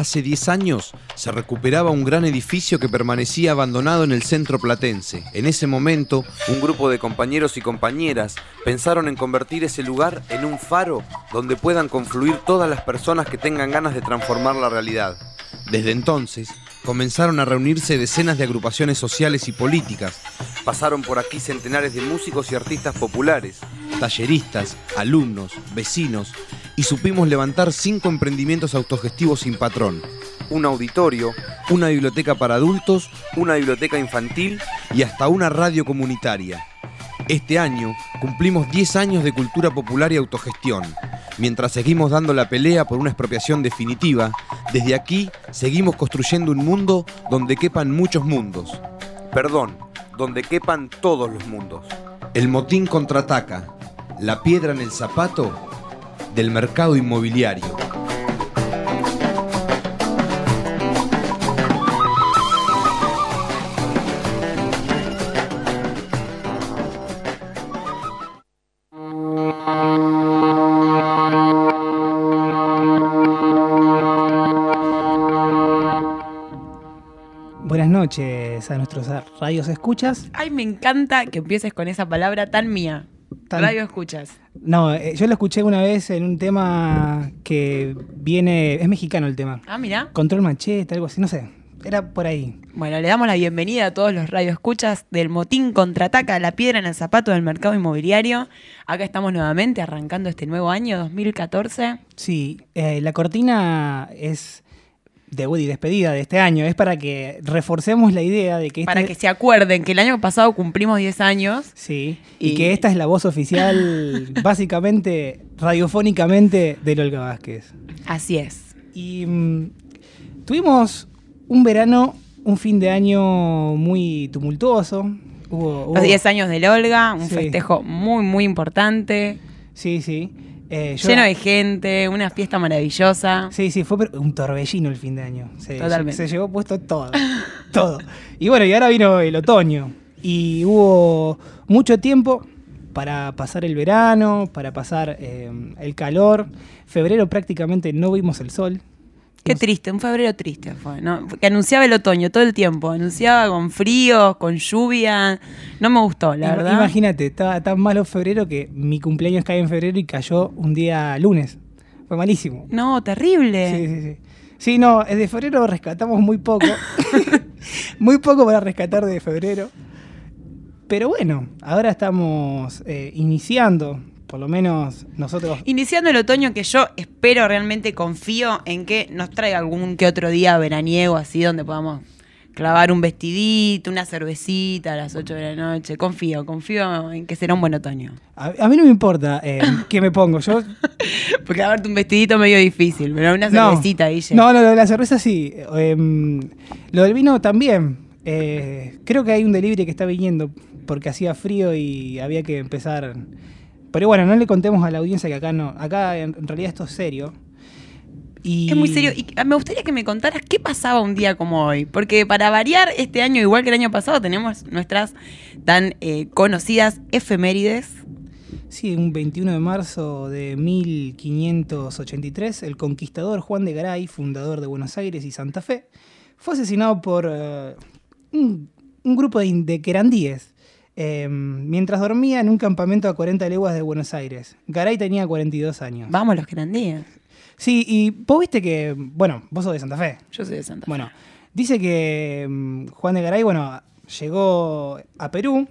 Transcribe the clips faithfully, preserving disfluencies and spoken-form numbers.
Hace diez años se recuperaba un gran edificio que permanecía abandonado en el centro platense. En ese momento, un grupo de compañeros y compañeras pensaron en convertir ese lugar en un faro donde puedan confluir todas las personas que tengan ganas de transformar la realidad. Desde entonces, comenzaron a reunirse decenas de agrupaciones sociales y políticas. Pasaron por aquí centenares de músicos y artistas populares, talleristas, alumnos, vecinos, y supimos levantar cinco emprendimientos autogestivos sin patrón: un auditorio, una biblioteca para adultos, una biblioteca infantil y hasta una radio comunitaria. Este año cumplimos diez años de cultura popular y autogestión. Mientras seguimos dando la pelea por una expropiación definitiva, desde aquí seguimos construyendo un mundo donde quepan muchos mundos. Perdón, donde quepan todos los mundos. El motín contraataca, la piedra en el zapato del mercado inmobiliario. Buenas noches a nuestros radios escuchas. Ay, me encanta que empieces con esa palabra tan mía. Tan... Radio escuchas. No, eh, yo lo escuché una vez en un tema que viene... Es mexicano el tema. Ah, mira. Control Machete, algo así, no sé. Era por ahí. Bueno, le damos la bienvenida a todos los radioescuchas del Motín Contraataca, la piedra en el zapato del mercado inmobiliario. Acá estamos nuevamente arrancando este nuevo año, dos mil catorce. Sí, eh, la cortina es... debut y despedida de este año, es para que reforcemos la idea de que... Este... Para que se acuerden que el año pasado cumplimos diez años. Sí, y, y que esta es la voz oficial, básicamente, radiofónicamente, de Olga Vázquez. Así es. Y mmm, tuvimos un verano, un fin de año muy tumultuoso. Hubo, hubo... Los diez años de Olga, un sí. festejo muy, muy importante. Sí, sí. Eh, yo... Lleno de gente, una fiesta maravillosa. Sí, sí, fue un torbellino el fin de año. Se, Totalmente. Se llevó puesto todo, todo. Y bueno, y ahora vino el otoño. Y hubo mucho tiempo para pasar el verano, para pasar eh, el calor. Febrero prácticamente no vimos el sol. Qué triste, un febrero triste fue, ¿no? Que anunciaba el otoño todo el tiempo, anunciaba con frío, con lluvia, no me gustó, la Ima- verdad. Imagínate, estaba tan malo febrero que mi cumpleaños cae en febrero y cayó un día lunes. Fue malísimo. No, terrible. Sí, sí, sí. Sí, no, de febrero rescatamos muy poco. Muy poco para rescatar de febrero. Pero bueno, ahora estamos eh, iniciando... Por lo menos nosotros... Iniciando el otoño, que yo espero, realmente confío en que nos traiga algún que otro día veraniego, así donde podamos clavar un vestidito, una cervecita a las ocho de la noche. Confío, confío en que será un buen otoño. A, a mí no me importa eh, qué me pongo. Yo... Porque clavarte un vestidito medio difícil, pero una cervecita, no, Guille. No, no, lo de la cerveza sí. Eh, lo del vino también. Eh, creo que hay un delivery que está viniendo porque hacía frío y había que empezar... Pero bueno, no le contemos a la audiencia que acá no. Acá en realidad esto es serio. Y... Es muy serio. Y me gustaría que me contaras qué pasaba un día como hoy. Porque para variar, este año, igual que el año pasado, tenemos nuestras tan eh, conocidas efemérides. Sí, un veintiuno de marzo de mil quinientos ochenta y tres, el conquistador Juan de Garay, fundador de Buenos Aires y Santa Fe, fue asesinado por uh, un, un grupo de, de querandíes. Eh, mientras dormía en un campamento a cuarenta leguas de Buenos Aires. Garay tenía cuarenta y dos años. Vamos, los querandíes. Sí, y vos viste que... Bueno, vos sos de Santa Fe. Yo soy de Santa Fe. Bueno, dice que um, Juan de Garay, bueno, llegó a Perú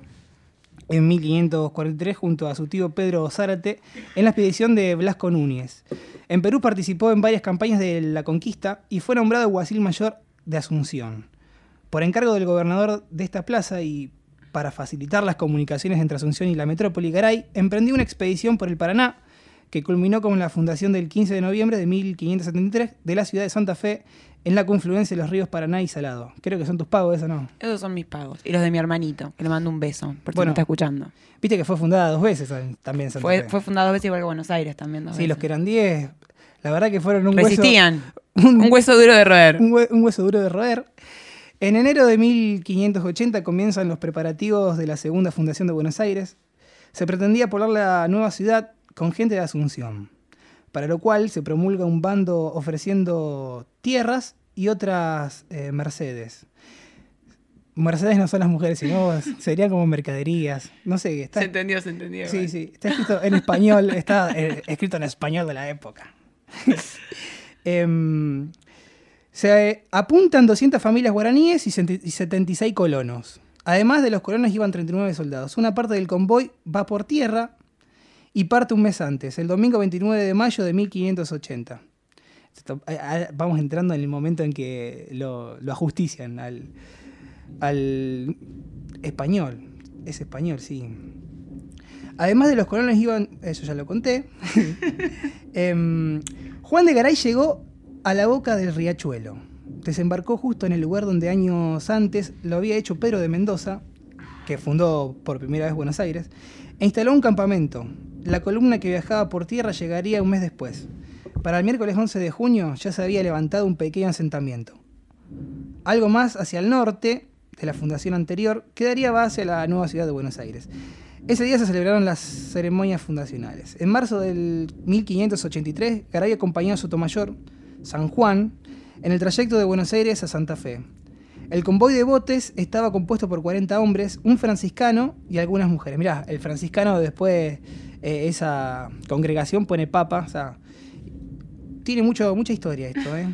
en mil quinientos cuarenta y tres junto a su tío Pedro Zárate en la expedición de Blasco Núñez. En Perú participó en varias campañas de la conquista y fue nombrado alguacil mayor de Asunción. Por encargo del gobernador de esta plaza y para facilitar las comunicaciones entre Asunción y la metrópoli, Garay emprendió una expedición por el Paraná que culminó con la fundación del quince de noviembre de mil quinientos setenta y tres de la ciudad de Santa Fe en la confluencia de los ríos Paraná y Salado. Creo que son tus pagos, ¿eso no? Esos son mis pagos. Y los de mi hermanito, que le mando un beso, por si Bueno, me está escuchando. Viste que fue fundada dos veces también Santa fue, Fe. Fue fundada dos veces igual que Buenos Aires también. Dos sí, veces. los querandíes, la verdad que fueron un Resistían. hueso... Un, un hueso duro de roer. Un, hue, un hueso duro de roer. En enero de mil quinientos ochenta comienzan los preparativos de la segunda fundación de Buenos Aires. Se pretendía poblar la nueva ciudad con gente de Asunción. para lo cual se promulga un bando ofreciendo tierras y otras eh, mercedes. Mercedes no son las mujeres, sino serían como mercaderías. No sé, está... Se entendió, se entendió. Sí, igual. sí, está escrito en español, está eh, escrito en español de la época. eh, se apuntan doscientas familias guaraníes y setenta y seis colonos. Además de los colonos iban treinta y nueve soldados. Una parte del convoy va por tierra y parte un mes antes, el domingo veintinueve de mayo de mil quinientos ochenta. Vamos entrando en el momento en que lo, lo ajustician al... al español, es español, sí. Además de los colonos iban, eso ya lo conté, eh, Juan de Garay llegó a la boca del riachuelo. Desembarcó justo en el lugar donde años antes lo había hecho Pedro de Mendoza, que fundó por primera vez Buenos Aires, e instaló un campamento. La columna que viajaba por tierra llegaría un mes después. Para el miércoles once de junio ya se había levantado un pequeño asentamiento. Algo más hacia el norte de la fundación anterior, que daría base a la nueva ciudad de Buenos Aires. Ese día se celebraron las ceremonias fundacionales. En marzo del mil quinientos ochenta y tres, Garay acompañó a su tomayor, San Juan, en el trayecto de Buenos Aires a Santa Fe. El convoy de botes estaba compuesto por cuarenta hombres, un franciscano y algunas mujeres. Mirá, el franciscano después, eh, esa congregación pone papa, o sea, tiene mucho, mucha historia esto, ¿eh?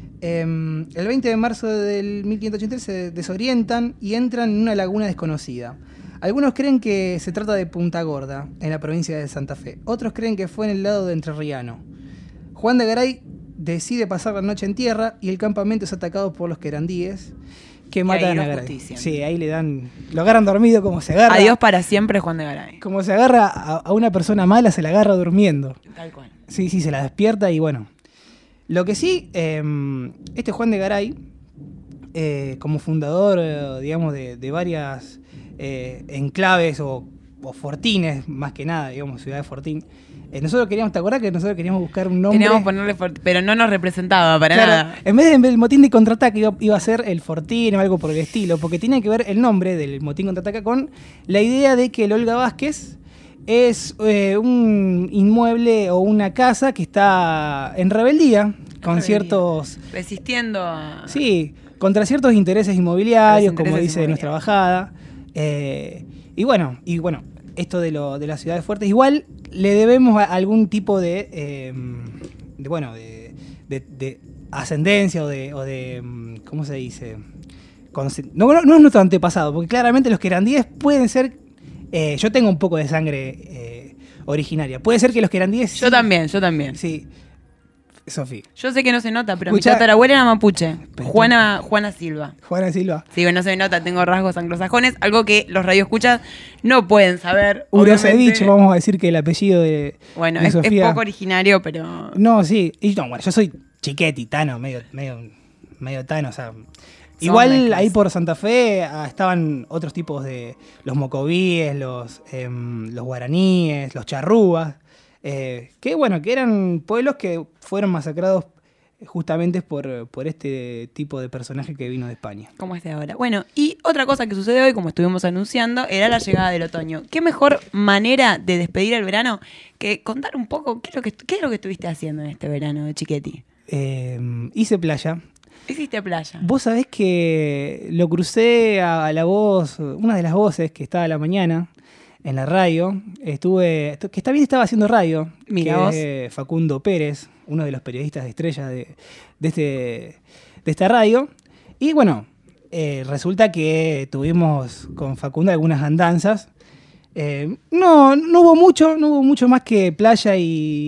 Eh, el veinte de marzo del mil quinientos ochenta y tres se desorientan y entran en una laguna desconocida. Algunos creen que se trata de Punta Gorda, en la provincia de Santa Fe. Otros creen que fue en el lado de Entrerriano. Juan de Garay decide pasar la noche en tierra y el campamento es atacado por los querandíes que matan a Garay. Sí, ahí le dan, lo agarran dormido como se agarra. Adiós para siempre Juan de Garay. Como se agarra a, a una persona mala, se la agarra durmiendo. Tal cual. Sí, sí, se la despierta y bueno. Lo que sí, eh, este Juan de Garay, eh, como fundador, eh, digamos, de, de varias eh, enclaves o, o fortines, más que nada, digamos, ciudad de Fortín, eh, nosotros queríamos, ¿te acordás que nosotros queríamos buscar un nombre? Queríamos ponerle Fortín, pero no nos representaba para claro, nada. En vez del motín de contraataque iba, iba a ser el Fortín o algo por el estilo, porque tenía que ver el nombre del motín contraataque con la idea de que el Olga Vázquez es eh, un inmueble o una casa que está en rebeldía con rebeldía. ciertos... Resistiendo a... Sí, contra ciertos intereses inmobiliarios, intereses como dice nuestra bajada. Eh, y bueno, y bueno, esto de, lo, de las ciudades fuertes, igual le debemos a algún tipo de, eh, de bueno, de, de, de ascendencia o de, o de, ¿cómo se dice? No, no, no es nuestro antepasado, porque claramente los querandíes pueden ser... Eh, yo tengo un poco de sangre eh, originaria. Puede ser que los querandíes... Yo sí, también, yo también. Sí. Sofía. Yo sé que no se nota, pero Escuchá, mi tatarabuela era mapuche. pero Juana, Juana Silva. Juana Silva. Sí, no se me nota, tengo rasgos anglosajones, algo que los radioescuchas no pueden saber. Urosevich, vamos a decir que el apellido de Bueno, de es, Sofía... es poco originario, pero... No, sí. Y no, bueno, yo soy chiqueti, tano, medio, medio, medio tano, o sea... Igual mezclas. Ahí por Santa Fe ah, estaban otros tipos de... Los mocovíes, los, eh, los guaraníes, los charrúas. Eh, que bueno, que eran pueblos que fueron masacrados justamente por, por este tipo de personaje que vino de España. Como este ahora. Bueno, y otra cosa que sucede hoy, como estuvimos anunciando, era la llegada del otoño. ¿Qué mejor manera de despedir el verano que contar un poco qué es lo que, qué es lo que estuviste haciendo en este verano, Chiquetti? Eh, hice playa. Hiciste playa. Vos sabés que lo crucé a, a la voz, una de las voces que estaba a la mañana en la radio. Estuve, que también estaba haciendo radio. Mira que vos. Es Facundo Pérez, uno de los periodistas de estrella de, de, este, de esta radio. Y bueno, eh, resulta que tuvimos con Facundo algunas andanzas. Eh, no, no hubo mucho, no hubo mucho más que playa y,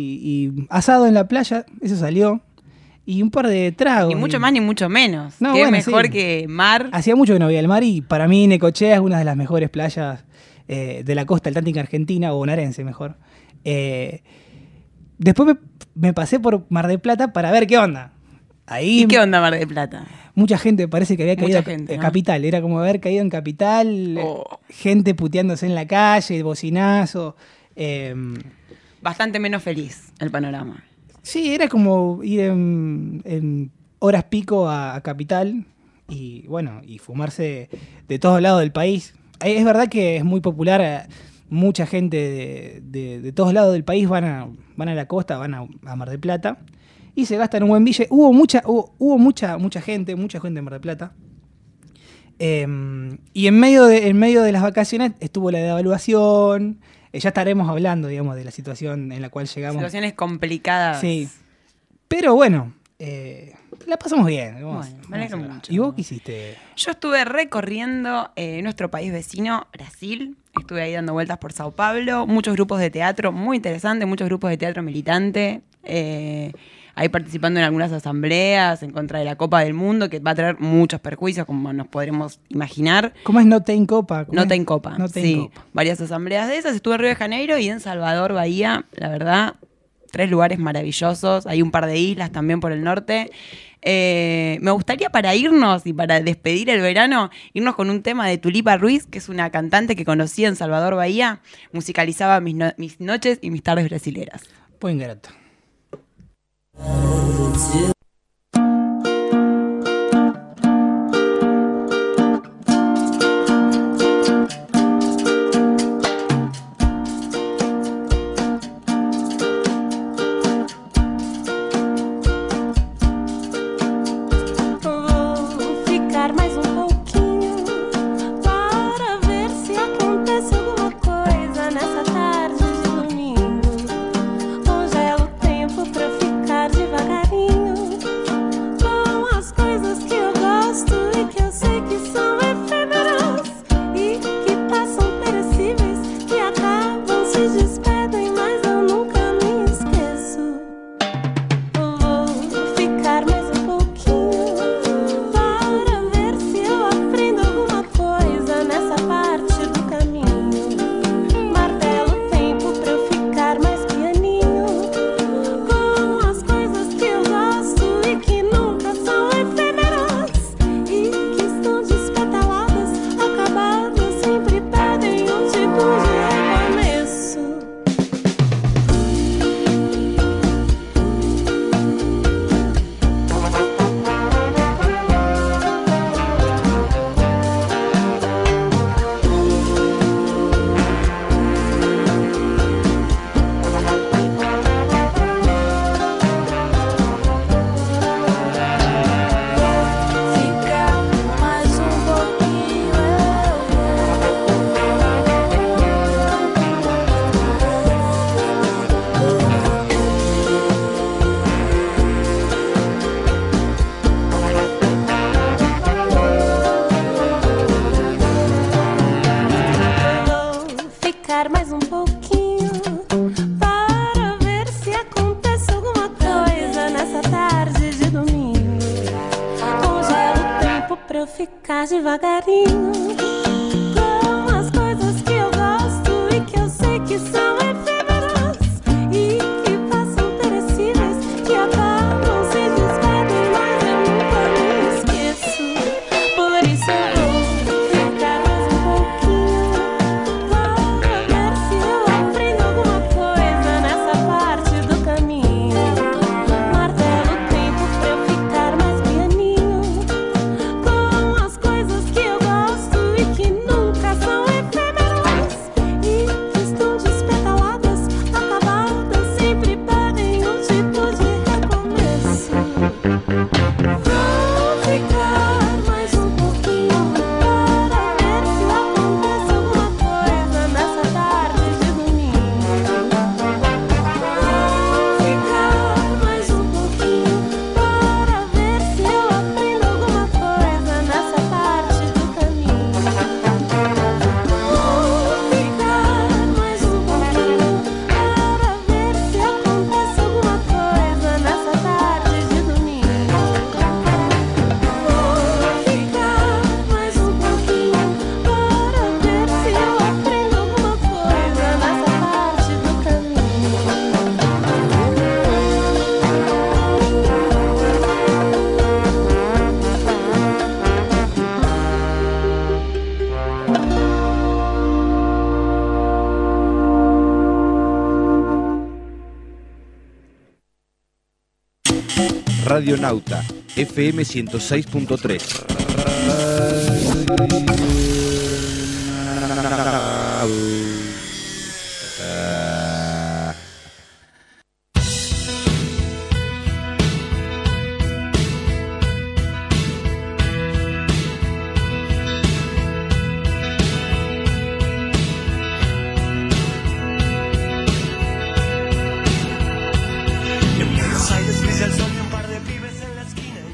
y asado en la playa, eso salió. Y un par de tragos. Ni mucho más ni mucho menos. No, Qué bueno, mejor sí. que mar. Hacía mucho que no veía el mar y para mí Necochea es una de las mejores playas eh, de la costa atlántica argentina, o bonaerense mejor. Eh, después me, me pasé por Mar del Plata para ver qué onda. Ahí ¿Y qué onda Mar del Plata? Mucha gente parece que había caído gente, en ¿no? Capital. Era como haber caído en Capital. Oh. Gente puteándose en la calle, bocinazo. Eh, Bastante menos feliz el panorama. Sí, era como ir en, en horas pico a, a Capital y bueno, y fumarse de todos lados del país. Es verdad que es muy popular mucha gente de, de, de todos lados del país van a, van a la costa, van a, a Mar del Plata, y se gastan un buen billete. Hubo mucha, hubo, hubo mucha, mucha gente, mucha gente en Mar del Plata. Eh, y en medio, de, en medio de las vacaciones estuvo la devaluación. Eh, ya estaremos hablando, digamos, de la situación en la cual llegamos. Situaciones complicadas. Sí. Pero bueno, eh, la pasamos bien. Vamos, Bueno, me alegro vamos a- mucho. ¿Y vos qué hiciste? Yo estuve recorriendo eh, nuestro país vecino, Brasil. Estuve ahí dando vueltas por Sao Paulo. Muchos grupos de teatro, muy interesante. Muchos grupos de teatro militante. Eh, ahí participando en algunas asambleas en contra de la Copa del Mundo, que va a traer muchos perjuicios, como nos podremos imaginar. ¿Cómo es Nota en Copa? ¿Cómo Nota es? en Copa, Nota en sí. Copa. Varias asambleas de esas. Estuve en Río de Janeiro y en Salvador, Bahía. La verdad, tres lugares maravillosos. Hay un par de islas también por el norte. Eh, me gustaría para irnos y para despedir el verano, irnos con un tema de Tulipa Ruiz, que es una cantante que conocí en Salvador, Bahía. Musicalizaba mis, no- mis noches y mis tardes brasileras. Pues ingrato. Vou ficar mais um pouquinho para ver se acontece alguma coisa nessa tarde de domingo. Congelo o tempo pra ficar devagarinho com as coisas que eu gosto e que eu sei que são efêmeras e que passam perecíveis, que acabam, se despedem, mas eu nunca me esqueço. Vou ficar mais um pouquinho para ver se eu aprendo alguma coisa nessa parte do caminho. Martelo o tempo pra eu ficar mais pianinho com as coisas que eu gosto e que nunca são efêmeras e que estão despetaladas, acabadas, sempre pedem um tipo de recomeço. Ficar mais um pouquinho, vou ficar mais um pouquinho para ver se acontece alguma coisa nessa tarde de domingo. Congelo o tempo pra eu ficar devagarinho com as coisas que eu gosto e que eu sei que são efêmeras e que passam perecíveis, que acabam, se despedem, mas eu nunca me esqueço. Por isso eu vou ficar mais um pouquinho para ver se eu aprendo alguma coisa nessa parte do caminho. Martelo o tempo pra eu ficar mais pianinho com as coisas que eu gosto e que nunca são efêmeras e que estão despetaladas, acabadas, sempre pedem um tipo de recomeço. Vou ficar mais um pouquinho para ver se acontece alguma coisa nessa tarde de domingo. Vou ficar mais um pouquinho para ver se eu aprendo alguma coisa nessa parte do caminho. Vou ficar mais um pouquinho para ver se acontece alguma coisa nessa tarde de domingo. Vou ficar mais um pouquinho para ver se eu aprendo alguma coisa nessa parte do caminho. Radionauta, F M ciento seis punto tres.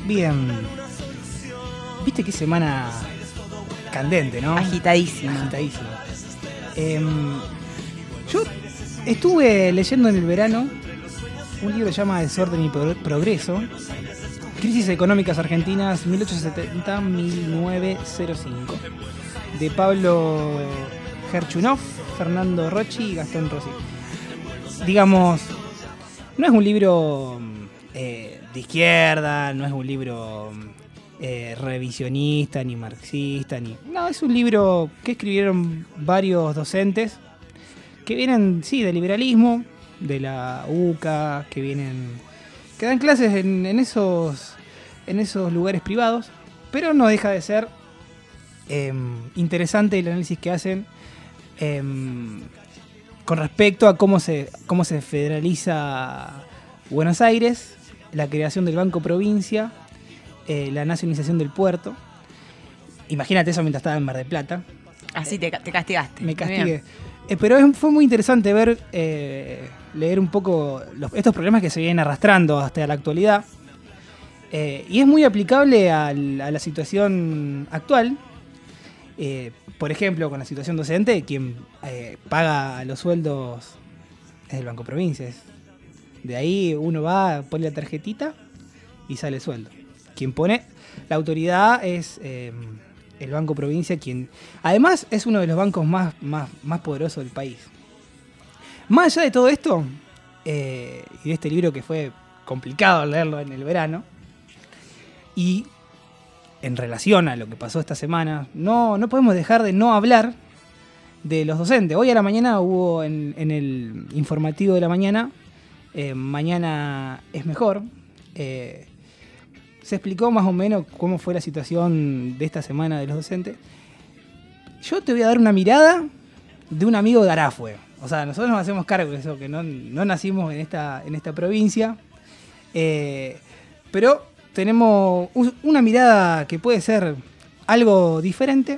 Bien. Viste qué semana candente, ¿no? Agitadísima. Agitadísima. Eh, yo estuve leyendo en el verano un libro que se llama Desorden y Progreso. Crisis económicas argentinas mil ochocientos setenta a mil novecientos cinco. De Pablo Gerchunov, Fernando Rocchi y Gastón Rossi. Digamos, no es un libro eh, de izquierda, no es un libro eh, revisionista, ni marxista, ni... No, es un libro que escribieron varios docentes que vienen, sí, del liberalismo, de la U C A, que vienen... que dan clases en, en, esos, en esos lugares privados, pero no deja de ser eh, interesante el análisis que hacen eh, con respecto a cómo se, cómo se federaliza Buenos Aires, la creación del Banco Provincia, eh, la nacionalización del puerto. Imagínate eso mientras estaba en Mar del Plata. Así te, te castigaste. Me castigué. Eh, pero es, fue muy interesante ver, eh, leer un poco los, estos problemas que se vienen arrastrando hasta la actualidad. Eh, y es muy aplicable al, a la situación actual. Eh, por ejemplo, con la situación docente, quien eh, paga los sueldos es el Banco Provincia. De ahí uno va, pone la tarjetita y sale el sueldo. Quien pone la autoridad es eh, el Banco Provincia, quien además es uno de los bancos más, más, más poderosos del país. Más allá de todo esto, eh, y de este libro que fue complicado leerlo en el verano, y en relación a lo que pasó esta semana, no, no podemos dejar de no hablar de los docentes. Hoy a la mañana hubo en, en el informativo de la mañana, eh, Mañana es Mejor, eh, se explicó más o menos cómo fue la situación de esta semana de los docentes. Yo te voy a dar una mirada de un amigo de Arafue. O sea, nosotros nos hacemos cargo de eso, que no, no nacimos en esta, en esta provincia, eh, pero tenemos una mirada que puede ser algo diferente,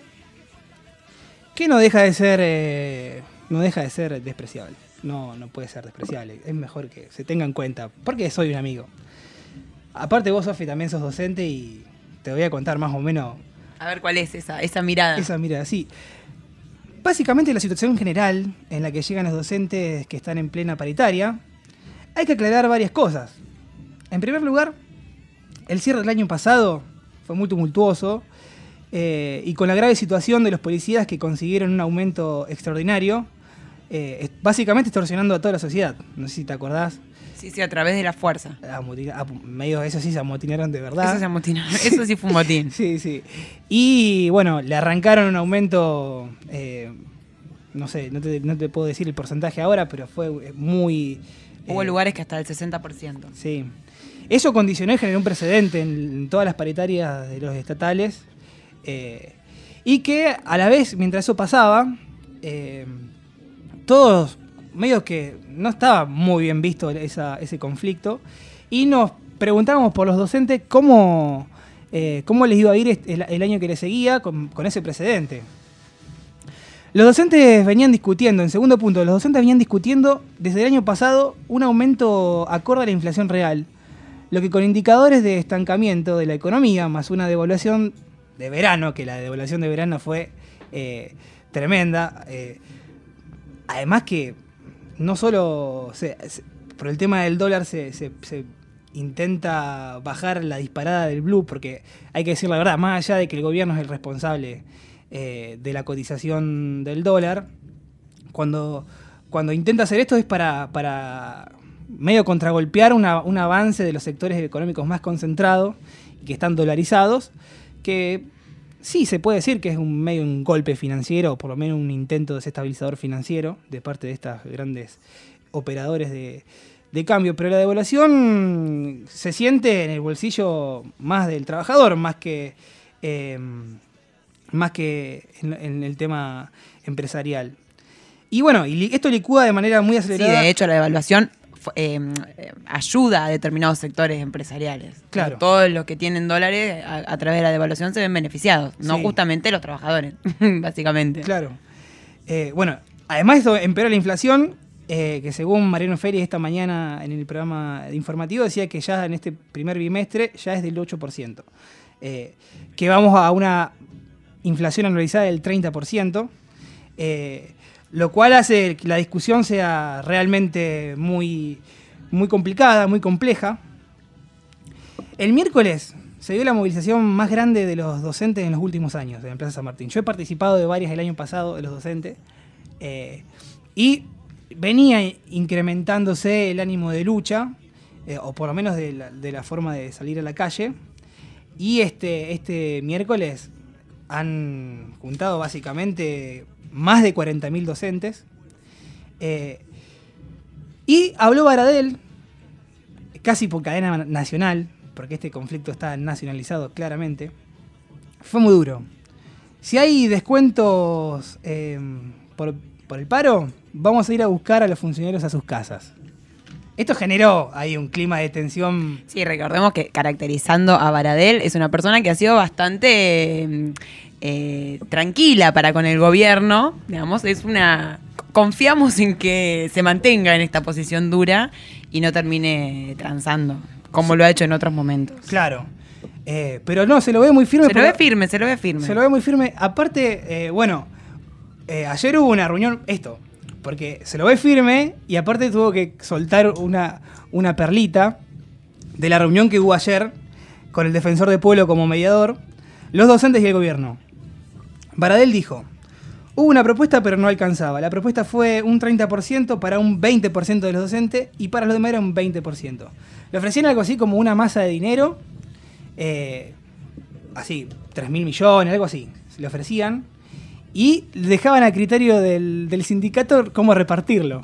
que no deja de ser, eh, no deja de ser despreciable. No, no puede ser despreciable. Es mejor que se tenga en cuenta, porque soy un amigo. Aparte vos, Sofi, también sos docente y te voy a contar más o menos... A ver cuál es esa, esa mirada. Esa mirada, sí. Básicamente la situación general en la que llegan los docentes que están en plena paritaria, hay que aclarar varias cosas. En primer lugar, el cierre del año pasado fue muy tumultuoso eh, y con la grave situación de los policías que consiguieron un aumento extraordinario, eh, básicamente extorsionando a toda la sociedad. No sé si te acordás. Sí, sí, a través de la fuerza. Amotina, medio eso sí se amotinaron de verdad. Eso se amotinaron, eso sí fue un motín. Sí, sí. Y bueno, le arrancaron un aumento, eh, no sé, no te, no te puedo decir el porcentaje ahora, pero fue muy... Hubo eh, lugares que hasta el sesenta por ciento. Sí. Eso condicionó y generó un precedente en, en todas las paritarias de los estatales. Eh, y que a la vez, mientras eso pasaba, eh, todos... medio que no estaba muy bien visto esa, ese conflicto, y nos preguntábamos por los docentes cómo, eh, cómo les iba a ir el, el año que les seguía con, con ese precedente. Los docentes venían discutiendo, en segundo punto, los docentes venían discutiendo desde el año pasado un aumento acorde a la inflación real, lo que con indicadores de estancamiento de la economía, más una devaluación de verano, que la devaluación de verano fue eh, tremenda, eh, además que no solo se, se, por el tema del dólar se, se, se intenta bajar la disparada del blue, porque hay que decir la verdad, más allá de que el gobierno es el responsable eh, de la cotización del dólar, cuando, cuando intenta hacer esto es para, para medio contragolpear una, un avance de los sectores económicos más concentrados y que están dolarizados, que sí se puede decir que es un medio un golpe financiero, o por lo menos un intento desestabilizador financiero de parte de estos grandes operadores de, de cambio, pero la devaluación se siente en el bolsillo más del trabajador, más que, eh, más que en, en el tema empresarial. Y bueno, y esto licúa de manera muy acelerada. Sí, de hecho la devaluación Eh, eh, ayuda a determinados sectores empresariales. Claro. Todos los que tienen dólares a, a través de la devaluación se ven beneficiados, no sí. justamente los trabajadores, básicamente. Claro. Eh, bueno, además esto empeora la inflación eh, que según Mariano Feri esta mañana en el programa informativo decía que ya en este primer bimestre ya es del ocho por ciento. Eh, que vamos a una inflación anualizada del treinta por ciento, eh, lo cual hace que la discusión sea realmente muy, muy complicada, muy compleja. El miércoles se dio la movilización más grande de los docentes en los últimos años en Plaza San Martín. Yo he participado de varias el año pasado de los docentes eh, y venía incrementándose el ánimo de lucha, eh, o por lo menos de la, de la forma de salir a la calle. Y este, este miércoles han juntado básicamente más de cuarenta mil docentes. Eh, y habló Baradel, casi por cadena nacional, porque este conflicto está nacionalizado claramente. Fue muy duro. Si hay descuentos eh, por, por el paro, vamos a ir a buscar a los funcionarios a sus casas. Esto generó ahí un clima de tensión. Sí, recordemos que caracterizando a Baradel es una persona que ha sido bastante eh, tranquila para con el gobierno, digamos, es una... Confiamos en que se mantenga en esta posición dura y no termine transando, como lo ha hecho en otros momentos. Claro, eh, pero no, se lo ve muy firme. Se lo ve firme, se lo ve firme. Se lo ve muy firme. Aparte, eh, bueno, eh, ayer hubo una reunión, esto... Porque se lo ve firme y aparte tuvo que soltar una, una perlita de la reunión que hubo ayer con el defensor del pueblo como mediador, los docentes y el gobierno. Baradel dijo, hubo una propuesta pero no alcanzaba. La propuesta fue un treinta por ciento para un veinte por ciento de los docentes y para los demás era un veinte por ciento. Le ofrecían algo así como una masa de dinero, eh, así, tres mil millones, algo así. Se le ofrecían. Y dejaban a criterio del, del sindicato cómo repartirlo.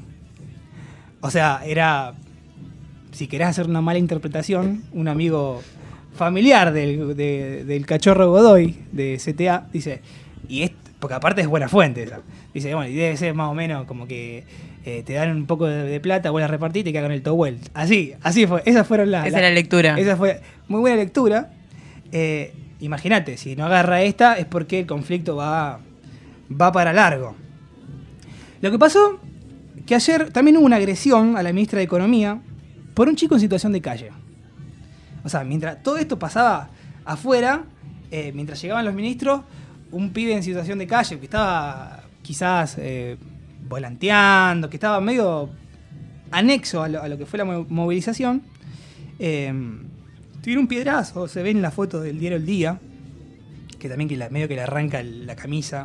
O sea, era, si querés hacer una mala interpretación, un amigo familiar del, de, del cachorro Godoy, de C T A, dice, y es, porque aparte es buena fuente esa, dice, bueno, y debe ser más o menos como que eh, te dan un poco de, de plata, vos la repartís y te cagan el towel. Así, así fue, esas fueron las... Esa la, es la lectura. Esa fue muy buena lectura. Eh, Imagínate, si no agarra esta es porque el conflicto va... va para largo. Lo que pasó, que ayer también hubo una agresión a la ministra de Economía por un chico en situación de calle. O sea, mientras todo esto pasaba afuera, eh, mientras llegaban los ministros, un pibe en situación de calle que estaba quizás eh, volanteando, que estaba medio anexo a lo, a lo que fue la movilización, eh, tiene un piedrazo, se ve en la foto del diario El Día, que también que la, medio que le arranca la camisa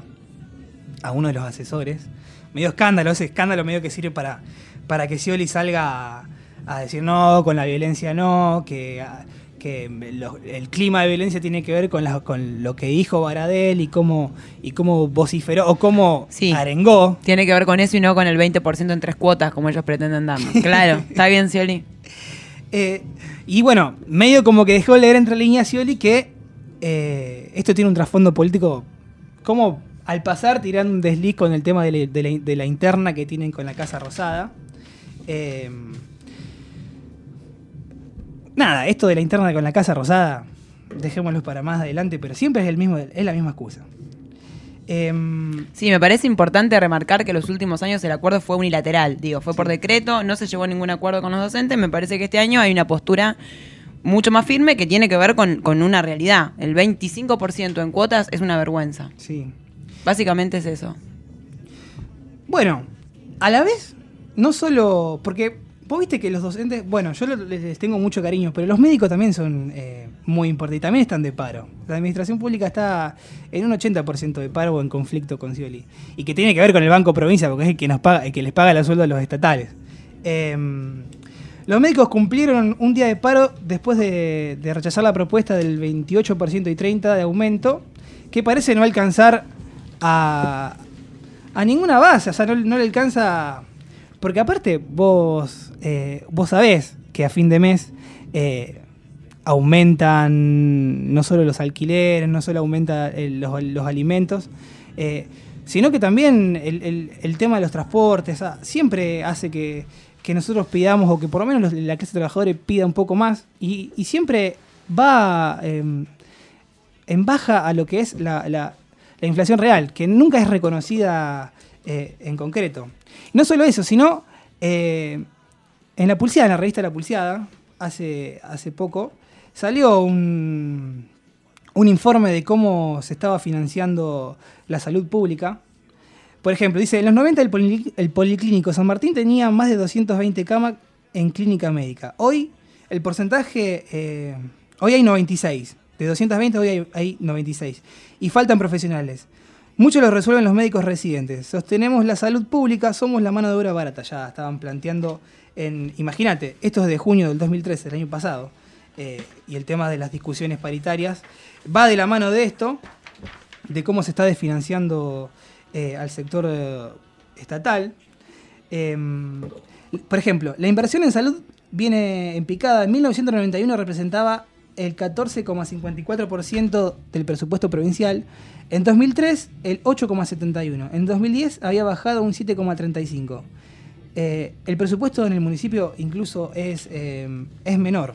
a uno de los asesores. Medio escándalo, ese escándalo medio que sirve para, para que Scioli salga a, a decir no, con la violencia no, que, a, que lo, el clima de violencia tiene que ver con, la, con lo que dijo Baradel y cómo, y cómo vociferó o cómo sí, arengó. Tiene que ver con eso y no con el veinte por ciento en tres cuotas como ellos pretenden darnos. Claro, está bien, Scioli. Eh, y bueno, medio como que dejó leer entre líneas Scioli que eh, esto tiene un trasfondo político como... Al pasar, tirando un desliz con el tema de la, de la, de la interna que tienen con la Casa Rosada. Eh, nada, esto de la interna con la Casa Rosada, dejémoslo para más adelante, pero siempre es, el mismo, es la misma excusa. Eh, sí, me parece importante remarcar que en los últimos años el acuerdo fue unilateral. Digo, fue sí. por decreto, no se llegó a ningún acuerdo con los docentes. Me parece que este año hay una postura mucho más firme que tiene que ver con, con una realidad. El veinticinco por ciento en cuotas es una vergüenza. Sí. Básicamente es eso. Bueno, a la vez, no solo... Porque vos viste que los docentes... Bueno, yo les tengo mucho cariño, pero los médicos también son eh, muy importantes y también están de paro. La administración pública está en un ochenta por ciento de paro o en conflicto con Scioli. Y que tiene que ver con el Banco Provincia, porque es el que, nos paga, el que les paga la sueldo a los estatales. Eh, los médicos cumplieron un día de paro después de, de rechazar la propuesta del veintiocho por ciento y treinta por ciento de aumento, que parece no alcanzar... A, a ninguna base, o sea, no, no le alcanza, porque aparte vos eh, vos sabés que a fin de mes eh, aumentan no solo los alquileres, no solo aumentan los, los alimentos, eh, sino que también el, el, el tema de los transportes, ah, siempre hace que, que nosotros pidamos, o que por lo menos los, la clase trabajadora pida un poco más, y, y siempre va eh, en baja a lo que es la... la La inflación real, que nunca es reconocida eh, en concreto. Y no solo eso, sino Eh, en la Pulseada, en la revista La Pulseada, hace, hace poco, salió un, un informe de cómo se estaba financiando la salud pública. Por ejemplo, dice, en los noventa el, poli, el Policlínico San Martín tenía más de doscientas veinte camas en clínica médica. Hoy el porcentaje, eh, hoy hay noventa y seis. De doscientas veinte hoy hay, hay noventa y seis. Y faltan profesionales. Muchos los resuelven los médicos residentes. Sostenemos la salud pública, somos la mano de obra barata. Ya estaban planteando, en, imagínate, esto es de junio del dos mil trece, el año pasado. Eh, y el tema de las discusiones paritarias va de la mano de esto, de cómo se está desfinanciando eh, al sector eh, estatal. Eh, por ejemplo, la inversión en salud viene en picada. En mil novecientos noventa y uno representaba el catorce coma cincuenta y cuatro por ciento del presupuesto provincial. En dos mil tres, el ocho coma setenta y uno por ciento. En dos mil diez había bajado un siete coma treinta y cinco por ciento. Eh, el presupuesto en el municipio incluso es, eh, es menor.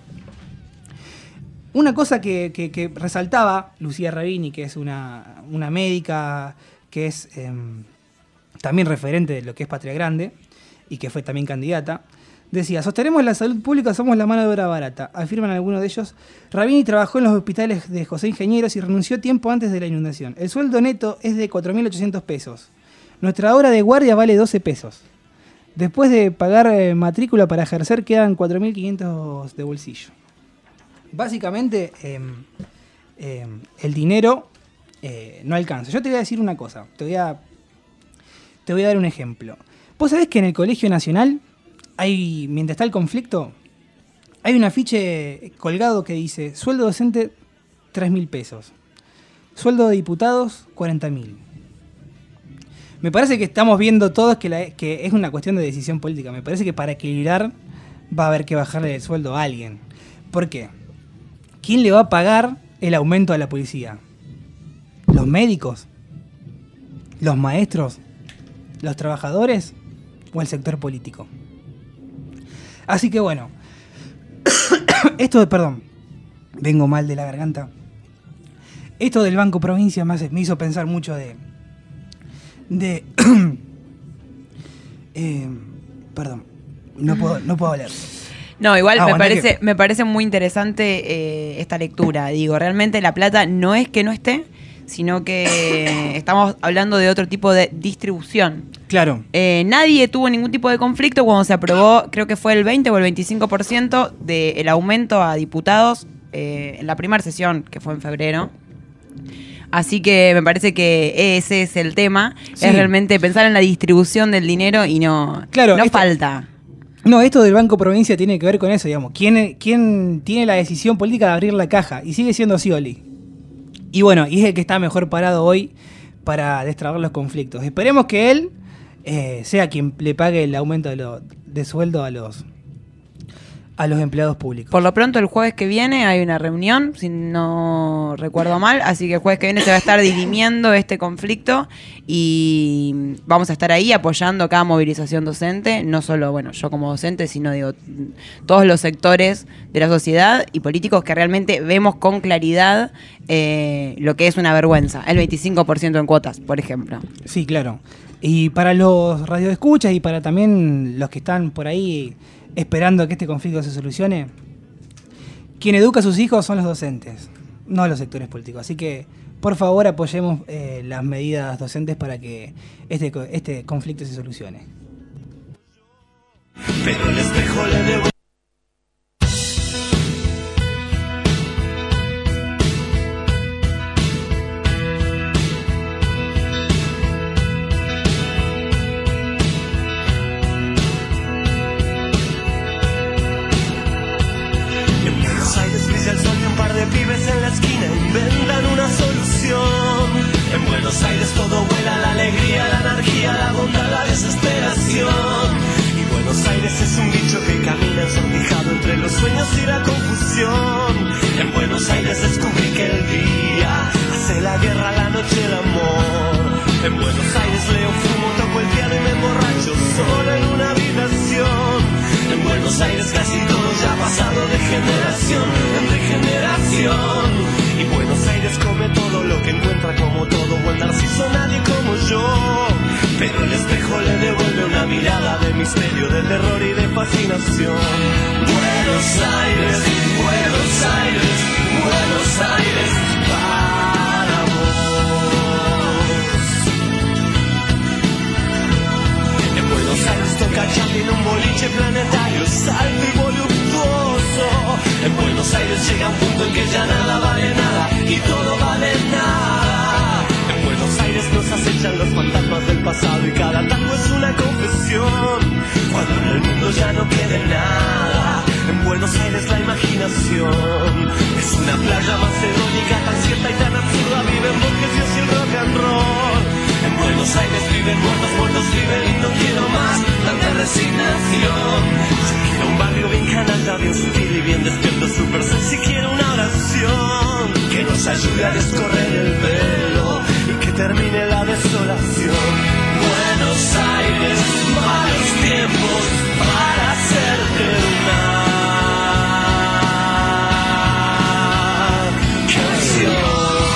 Una cosa que, que, que resaltaba Lucía Rabini, que es una, una médica que es eh, también referente de lo que es Patria Grande y que fue también candidata, decía, sostenemos la salud pública, somos la mano de obra barata, afirman algunos de ellos. Rabini trabajó en los hospitales de José Ingenieros y renunció tiempo antes de la inundación. El sueldo neto es de cuatro mil ochocientos pesos. Nuestra hora de guardia vale doce pesos. Después de pagar eh, matrícula para ejercer, quedan cuatro mil quinientos de bolsillo. Básicamente, eh, eh, el dinero eh, no alcanza. Yo te voy a decir una cosa, te voy a, te voy a dar un ejemplo. ¿Vos sabés que en el Colegio Nacional hay, mientras está el conflicto, hay un afiche colgado que dice sueldo docente tres mil pesos, sueldo de diputados cuarenta mil? Me parece que estamos viendo todos que, la, que es una cuestión de decisión política. Me parece que para equilibrar va a haber que bajarle el sueldo a alguien. ¿Por qué? ¿Quién le va a pagar el aumento a la policía? ¿Los médicos? ¿Los maestros? ¿Los trabajadores? ¿O el sector político? Así que bueno, esto de, perdón, vengo mal de la garganta. Esto del Banco Provincia me, hace, me hizo pensar mucho de... de eh, perdón, no puedo, no puedo hablar. No, igual ah, me, bueno, parece, que... me parece muy interesante eh, esta lectura. Digo, realmente la plata no es que no esté, sino que estamos hablando de otro tipo de distribución. Claro. Eh, nadie tuvo ningún tipo de conflicto cuando se aprobó, creo que fue el veinte o el veinticinco por ciento del aumento a diputados eh, en la primera sesión, que fue en febrero. Así que me parece que ese es el tema, sí. Es realmente pensar en la distribución del dinero y no, claro, no esto, falta. No, esto del Banco Provincia tiene que ver con eso, digamos. ¿Quién, quién tiene la decisión política de abrir la caja? Y sigue siendo Scioli. Y bueno, y es el que está mejor parado hoy para destrabar los conflictos. Esperemos que él eh, sea quien le pague el aumento de, lo, de sueldo a los... a los empleados públicos. Por lo pronto el jueves que viene hay una reunión, si no recuerdo mal, así que el jueves que viene se va a estar dirimiendo este conflicto y vamos a estar ahí apoyando cada movilización docente, no solo, bueno, yo como docente, sino digo todos los sectores de la sociedad y políticos que realmente vemos con claridad eh, lo que es una vergüenza, el veinticinco por ciento en cuotas, por ejemplo. Sí, claro. Y para los radioescuchas y para también los que están por ahí esperando a que este conflicto se solucione, quien educa a sus hijos son los docentes, no los sectores políticos. Así que, por favor, apoyemos eh, las medidas docentes para que este, este conflicto se solucione. Pero el espejo le debo. En Buenos Aires todo vuela, la alegría, la anarquía, la bondad, la desesperación. Y Buenos Aires es un bicho que camina ensortijado entre los sueños y la confusión. En Buenos Aires descubrí que el día hace la guerra, la noche el amor. En Buenos Aires leo, fumo, toco el piano y me emborracho solo en una habitación. En Buenos Aires casi todo ya ha pasado de generación en generación. Y Buenos Aires Aires come todo lo que encuentra como todo buen narciso, nadie como yo. Pero el espejo le devuelve una mirada de misterio, de terror y de fascinación. Buenos Aires, Buenos Aires, Buenos Aires para vos. En Buenos Aires toca Chaplin, un boliche planetario, salto y voluptuoso. En Buenos Aires llega un punto en que ya nada vale nada y todo vale nada. En Buenos Aires nos acechan los fantasmas del pasado y cada tango es una confesión. Cuando en el mundo ya no quede nada, en Buenos Aires la imaginación es una playa macedónica tan cierta y tan absurda. Viven Borges y el rock and roll. En Buenos Aires viven muertos, muertos viven y no quiero más tanta resignación. Yo quiero un barrio bien canalla, bien sutil y bien despierto, super sexy. Quiero una oración que nos ayude a descorrer el velo y que termine la desolación. Buenos Aires, malos tiempos para hacerte una canción.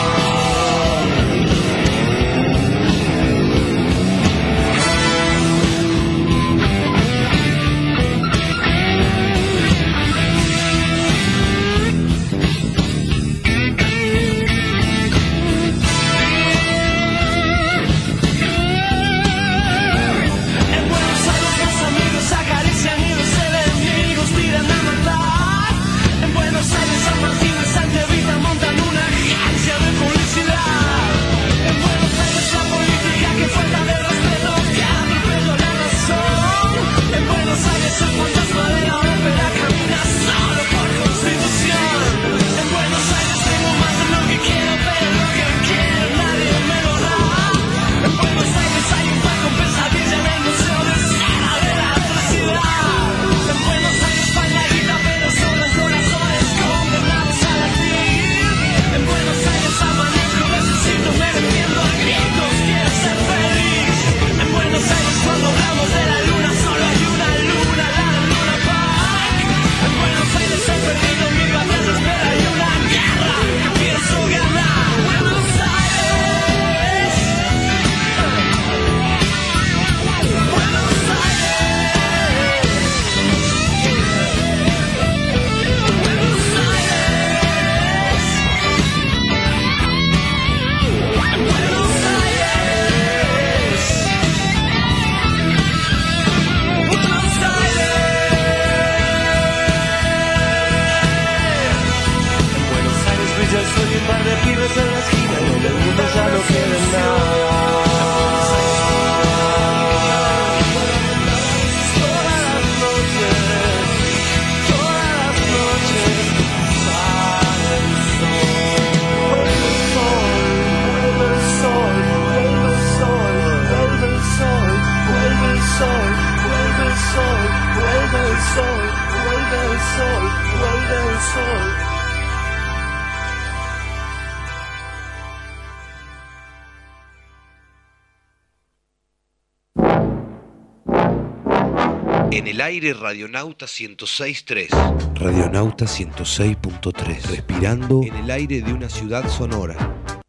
En el aire, Radionauta ciento seis punto tres. Radionauta ciento seis punto tres. Respirando en el aire de una ciudad sonora.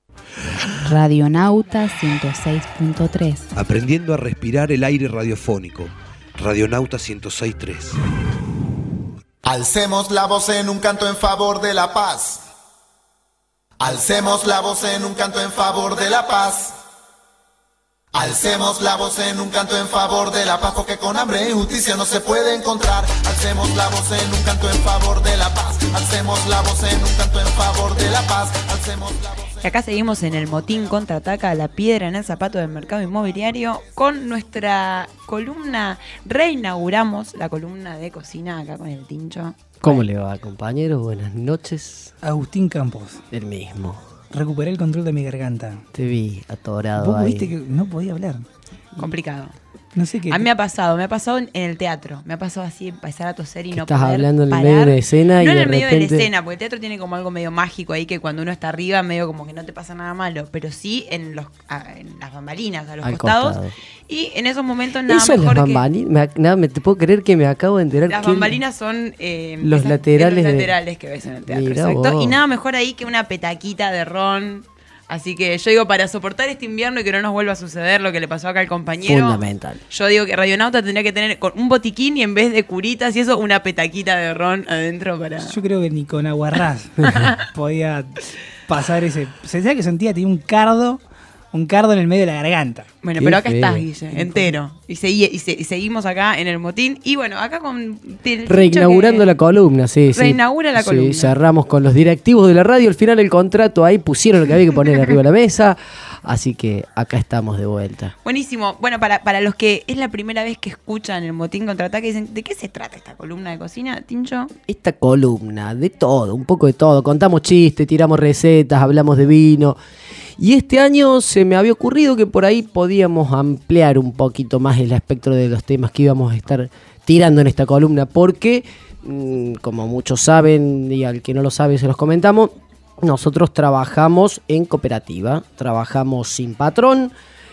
Radionauta ciento seis punto tres. Aprendiendo a respirar el aire radiofónico. Radionauta ciento seis punto tres. Alcemos la voz en un canto en favor de la paz. Alcemos la voz en un canto en favor de la paz. Alcemos la voz en un canto en favor de la paz, porque con hambre y justicia no se puede encontrar. Alcemos la voz en un canto en favor de la paz. Alcemos la voz en un canto en favor de la paz. Alcemos la voz en... Y acá seguimos en el motín contraataca la piedra en el zapato del mercado inmobiliario con nuestra columna. Reinauguramos la columna de cocina acá con el Tincho. ¿Cómo le va, compañero? Buenas noches. Agustín Campos. El mismo. Recuperé el control de mi garganta. Te vi atorado Vos ahí. viste que no podía hablar. Complicado. No sé qué. A mí me ha pasado, me ha pasado en, en el teatro. Me ha pasado así, empezar a toser y Que no estás poder hablando en el parar. medio de una escena y No en de el medio de repente- la escena, porque el teatro tiene como algo medio mágico ahí que cuando uno está arriba medio como que no te pasa nada malo, pero sí en los a- en las bambalinas, a los Al costados. costado. Y en esos momentos nada Eso es las mejor que... bambalinas. Me, ac- nada, me te puedo creer que me acabo de enterar Las que bambalinas son eh, los esas- laterales los de- laterales que ves en el teatro. Mirá Exacto. vos. Y nada mejor ahí que una petaquita de ron. Así que yo digo, para soportar este invierno y que no nos vuelva a suceder lo que le pasó acá al compañero. Fundamental. Yo digo que Radionauta tendría que tener con un botiquín y en vez de curitas y eso, una petaquita de ron adentro para. Yo creo que ni con aguarrás podía pasar ese. Se decía que sentía tenía un cardo, un cardo en el medio de la garganta. Bueno, Qué pero acá feo. estás, Guille, entero. Y, segui- y, se- y seguimos acá en el motín. Y bueno, acá con. el Reinaugurando dicho que- la columna, sí, sí. Reinaugura la Sí, columna. cerramos con los directivos de la radio. Al final el contrato ahí pusieron lo que había que poner arriba de la mesa. Así que acá estamos de vuelta. Buenísimo. Bueno, para, para los que es la primera vez que escuchan el Motín Contraataque, dicen, ¿de qué se trata esta columna de cocina, Tincho? Esta columna, de todo, un poco de todo. Contamos chistes, tiramos recetas, hablamos de vino. Y este año se me había ocurrido que por ahí podíamos ampliar un poquito más el espectro de los temas que íbamos a estar tirando en esta columna. Porque, mm, como muchos saben, y al que no lo sabe se los comentamos, nosotros trabajamos en cooperativa, trabajamos sin patrón.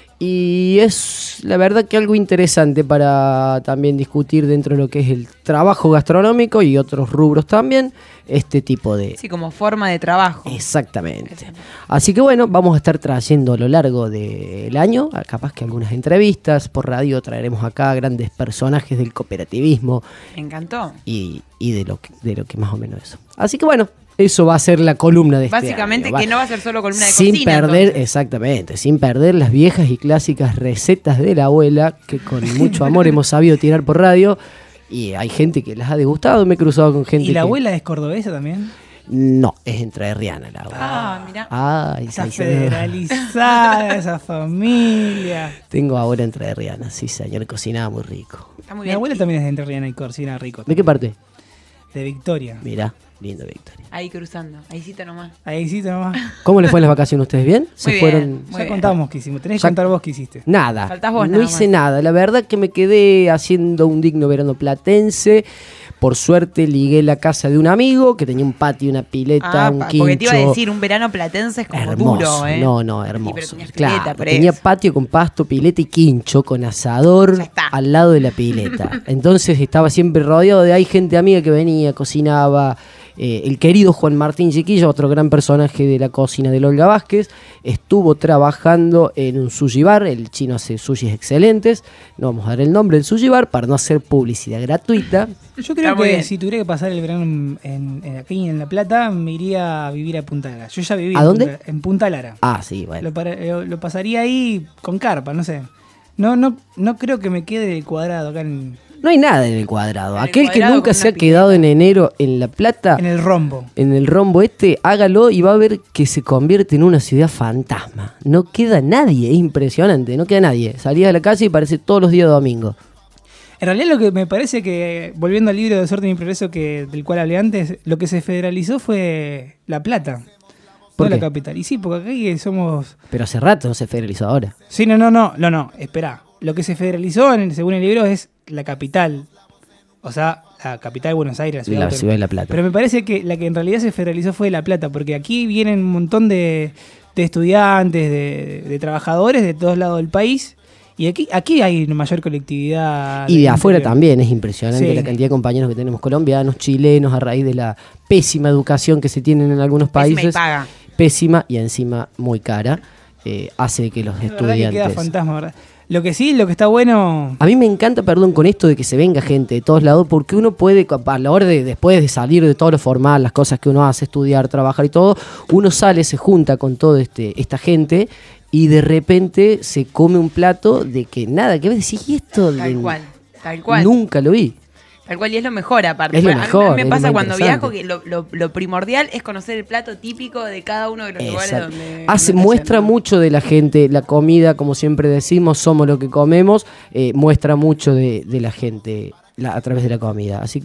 Y es la verdad que algo interesante para también discutir dentro de lo que es el trabajo gastronómico y otros rubros también, este tipo de... Sí, como forma de trabajo. Exactamente. Así que bueno, vamos a estar trayendo a lo largo del año, a capaz que algunas entrevistas, por radio traeremos acá grandes personajes del cooperativismo Me encantó. y, y de, lo que, de lo que más o menos eso. Así que bueno, eso va a ser la columna de este Básicamente año. que no va a ser solo columna de sin cocina. perder, entonces. exactamente, sin perder las viejas y clásicas recetas de la abuela que con mucho amor hemos sabido tirar por radio y hay gente que las ha degustado, me he cruzado con gente ¿Y la que- abuela es cordobesa también? No, es entrerriana la abuela. Ah, mirá. Ay, Esa sí, sí. federalizada, esa familia. Tengo abuela entrerriana, sí señor, cocinaba muy rico. Está muy Mi bien. abuela también es de Entrerriana y cocina rico. ¿De qué parte? De Victoria. Mirá, lindo Victoria. Ahí cruzando. Ahí sí nomás. Ahí sí, nomás. ¿Cómo les fue en las vacaciones? ¿Ustedes bien? ¿Se Muy bien. fueron? Muy Ya bien. contamos qué hicimos. Tenés que Ya- contar vos qué hiciste. Nada, Faltás vos no nada hice más. nada. La verdad que me quedé haciendo un digno verano platense. Por suerte ligué la casa de un amigo que tenía un patio, una pileta, Ah, un pa- quincho. porque te iba a decir, un verano platense es como Hermoso, duro, ¿eh? no, no, Sí, hermoso. pero tenías Claro, pileta, por tenía eso. patio con pasto, pileta y quincho, con asador Ya está. al lado de la pileta. Entonces estaba siempre rodeado de ahí gente amiga que venía, cocinaba. Eh, el querido Juan Martín Chiquillo, otro gran personaje de la cocina de Olga Vázquez, estuvo trabajando en un sushi bar. El chino hace sushis excelentes. No vamos a dar el nombre del sushi bar para no hacer publicidad gratuita. Yo creo Está muy que bien. si tuviera que pasar el verano en, en- en- aquí en La Plata, me iría a vivir a Punta Lara. Yo ya viví ¿A en dónde? Punta, en Punta Lara. Ah, sí, bueno. Lo, para- lo- lo pasaría ahí con carpa, no sé. No, no, no creo que me quede el cuadrado acá en, No hay nada en el cuadrado. En el Aquel que cuadrado nunca con se ha una quedado en enero en La Plata, en el rombo. en el rombo este, hágalo y va a ver que se convierte en una ciudad fantasma. No queda nadie, es impresionante, no queda nadie. Salías de la calle y parece todos los días domingo. En realidad lo que me parece que, volviendo al libro de Desorden y Progreso que, del cual hablé antes, lo que se federalizó fue La Plata, ¿Por no la qué? capital. Y sí, porque aquí somos... Pero hace rato no se federalizó ahora. Sí, no, no, no, no, no, espera. Lo que se federalizó, en el- según el libro, es la capital. O sea, la capital de Buenos Aires, la ciudad, La autónoma. ciudad de La Plata. Pero me parece que la que en realidad se federalizó fue La Plata, porque aquí vienen un montón de, de estudiantes, de, de trabajadores de todos lados del país. Y aquí, aquí hay una mayor colectividad. Y de afuera interior. también es impresionante Sí. la cantidad de compañeros que tenemos colombianos, chilenos, a raíz de la pésima educación que se tienen en algunos Pésima y países. paga. Pésima y encima muy cara. eh, hace que los La verdad que queda estudiantes... fantasma, ¿verdad? Lo que sí, lo que está bueno... A mí me encanta, perdón, con esto de que se venga gente de todos lados, porque uno puede, a la hora de después de salir de todo lo formal, las cosas que uno hace, estudiar, trabajar y todo, uno sale, se junta con toda este, esta gente y de repente se come un plato de que nada, que ves, decís, ¿y esto? Tal de- cual. Tal cual. Nunca lo vi. Tal cual, y es lo mejor aparte. Es lo Porque a mí- mejor, a mí es me lo pasa más cuando viajo interesante. que lo, lo- lo primordial es conocer el plato típico de cada uno de los lugares Exacto. donde... Hace, donde muestra vayan, ¿no? mucho de la gente, la comida, como siempre decimos, somos lo que comemos, eh, muestra mucho de, de la gente la- a través de la comida. Así que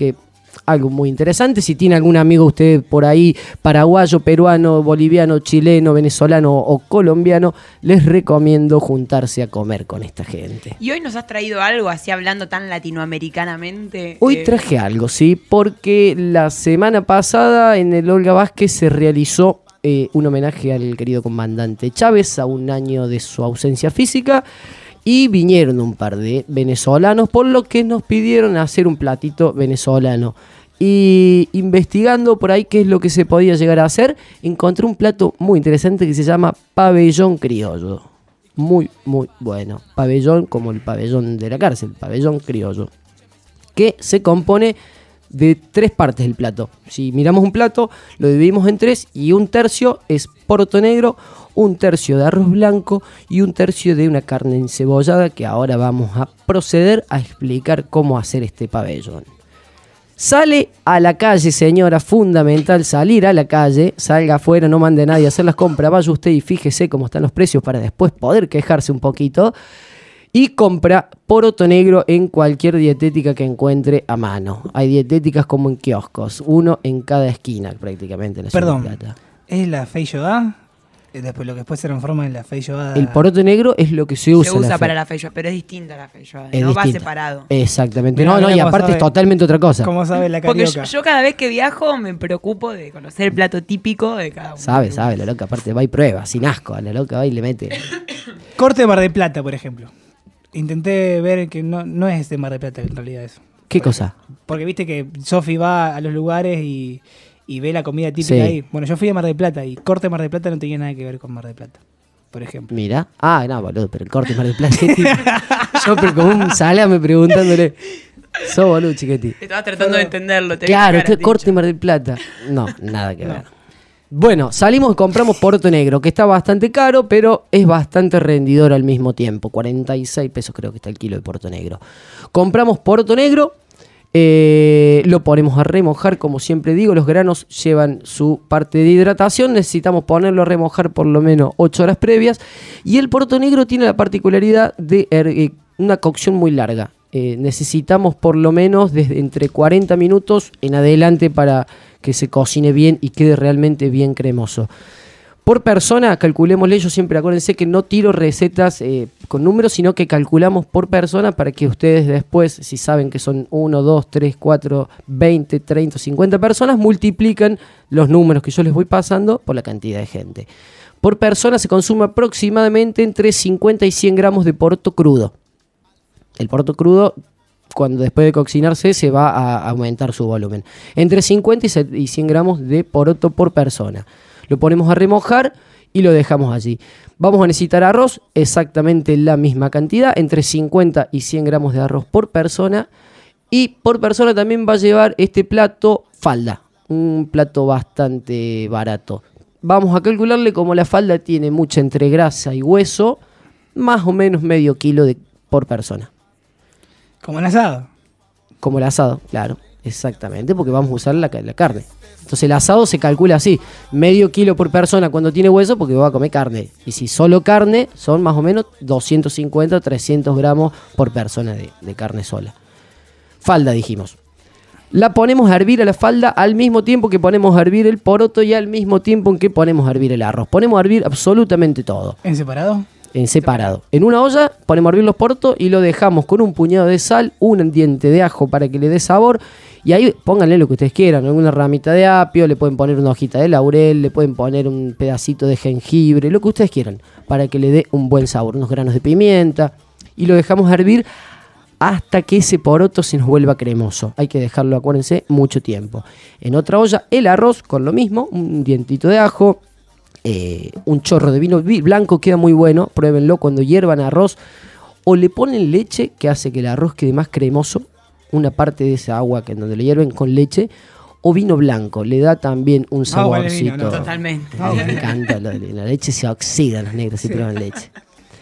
algo muy interesante. Si tiene algún amigo usted por ahí, paraguayo, peruano, boliviano, chileno, venezolano o colombiano, les recomiendo juntarse a comer con esta gente. Y hoy nos has traído algo así hablando tan latinoamericanamente. Hoy eh, traje algo, sí, porque la semana pasada en el Olga Vázquez se realizó eh, un homenaje al querido comandante Chávez a un año de su ausencia física. Y vinieron un par de venezolanos, por lo que nos pidieron hacer un platito venezolano. Y investigando por ahí qué es lo que se podía llegar a hacer, encontré un plato muy interesante que se llama pabellón criollo. Muy, muy bueno. Pabellón como el pabellón de la cárcel, pabellón criollo. Que se compone de tres partes del plato. Si miramos un plato, lo dividimos en tres y un tercio es poroto negro, un tercio de arroz blanco y un tercio de una carne encebollada, que ahora vamos a proceder a explicar cómo hacer este pabellón. Sale a la calle, señora, fundamental salir a la calle, salga afuera, no mande a nadie a hacer las compras, vaya usted y fíjese cómo están los precios para después poder quejarse un poquito. Y compra poroto negro en cualquier dietética que encuentre a mano. Hay dietéticas como en kioscos, uno en cada esquina prácticamente. En la Perdón, ciudad de Plata. ¿es la feijoada? Después, lo que después se transforma en la feijoada. El poroto negro es lo que se usa. Se usa la para fe- la feijoada, pero es distinta a la feijoada. Es No va distinta. separado. Exactamente. Mirá, No, no, mirá y cómo aparte sabe- es totalmente otra cosa. ¿Cómo sabe la Porque carioca? yo, yo cada vez que viajo me preocupo de conocer el plato típico de cada uno. Sabe, sabe, la loca. Aparte va y prueba, sin asco. A la loca va y le mete. Corte de Mar del Plata, por ejemplo. Intenté ver que no, no es de Mar del Plata en realidad eso. ¿Qué cosa? Porque viste que Sofi va a los lugares y, y ve la comida típica Sí. ahí. Bueno, yo fui a Mar del Plata y corte de Mar del Plata no tenía nada que ver con Mar del Plata, por ejemplo. Mira. Ah, no, boludo, pero el corte Mar del Plata. ¿qué tipo? Yo, pero como un salame preguntándole. Sos boludo, chiquití. Estabas tratando de entenderlo. Te Claro, vi ¿qué cara, corte dicho. Mar del Plata? No, nada que ver. Bueno, salimos y compramos poroto negro, que está bastante caro, pero es bastante rendidor al mismo tiempo. cuarenta y seis pesos creo que está el kilo de poroto negro. Compramos poroto negro, eh, lo ponemos a remojar, como siempre digo, los granos llevan su parte de hidratación, necesitamos ponerlo a remojar por lo menos ocho horas previas. Y el poroto negro tiene la particularidad de eh, una cocción muy larga. Eh, necesitamos por lo menos desde entre cuarenta minutos en adelante para que se cocine bien y quede realmente bien cremoso. Por persona, calculémosle, yo siempre acuérdense que no tiro recetas eh, con números, sino que calculamos por persona para que ustedes después, si saben que son uno, dos, tres, cuatro, veinte, treinta, cincuenta personas, multiplican los números que yo les voy pasando por la cantidad de gente. Por persona se consume aproximadamente entre cincuenta y cien gramos de poroto crudo. El poroto crudo, cuando después de cocinarse, se va a aumentar su volumen. Entre cincuenta y cien gramos de poroto por persona. Lo ponemos a remojar y lo dejamos allí. Vamos a necesitar arroz, exactamente la misma cantidad, entre cincuenta y cien gramos de arroz por persona. Y por persona también va a llevar este plato falda, un plato bastante barato. Vamos a calcularle, como la falda tiene mucha entre grasa y hueso, más o menos medio kilo de, por persona. Como el asado. Como el asado, claro, exactamente, porque vamos a usar la, la carne. Entonces el asado se calcula así, medio kilo por persona cuando tiene hueso, porque va a comer carne. Y si solo carne, son más o menos doscientos cincuenta a trescientos gramos por persona de, de carne sola. Falda, dijimos. La ponemos a hervir a la falda al mismo tiempo que ponemos a hervir el poroto y al mismo tiempo en que ponemos a hervir el arroz. Ponemos a hervir absolutamente todo. ¿En separado? En separado. En una olla ponemos a hervir los porotos y lo dejamos con un puñado de sal, un diente de ajo para que le dé sabor. Y ahí pónganle lo que ustedes quieran, alguna ramita de apio, le pueden poner una hojita de laurel, le pueden poner un pedacito de jengibre, lo que ustedes quieran, para que le dé un buen sabor, unos granos de pimienta. Y lo dejamos hervir hasta que ese poroto se nos vuelva cremoso. Hay que dejarlo, acuérdense, mucho tiempo. En otra olla el arroz con lo mismo, un dientito de ajo, eh, un chorro de vino blanco, queda muy bueno, pruébenlo cuando hiervan arroz. O le ponen leche, que hace que el arroz quede más cremoso, una parte de esa agua que en donde le hierven con leche, o vino blanco, le da también un Agua de saborcito. vino, no. Totalmente. Me encanta lo de la leche, se oxida los negros si prueban leche.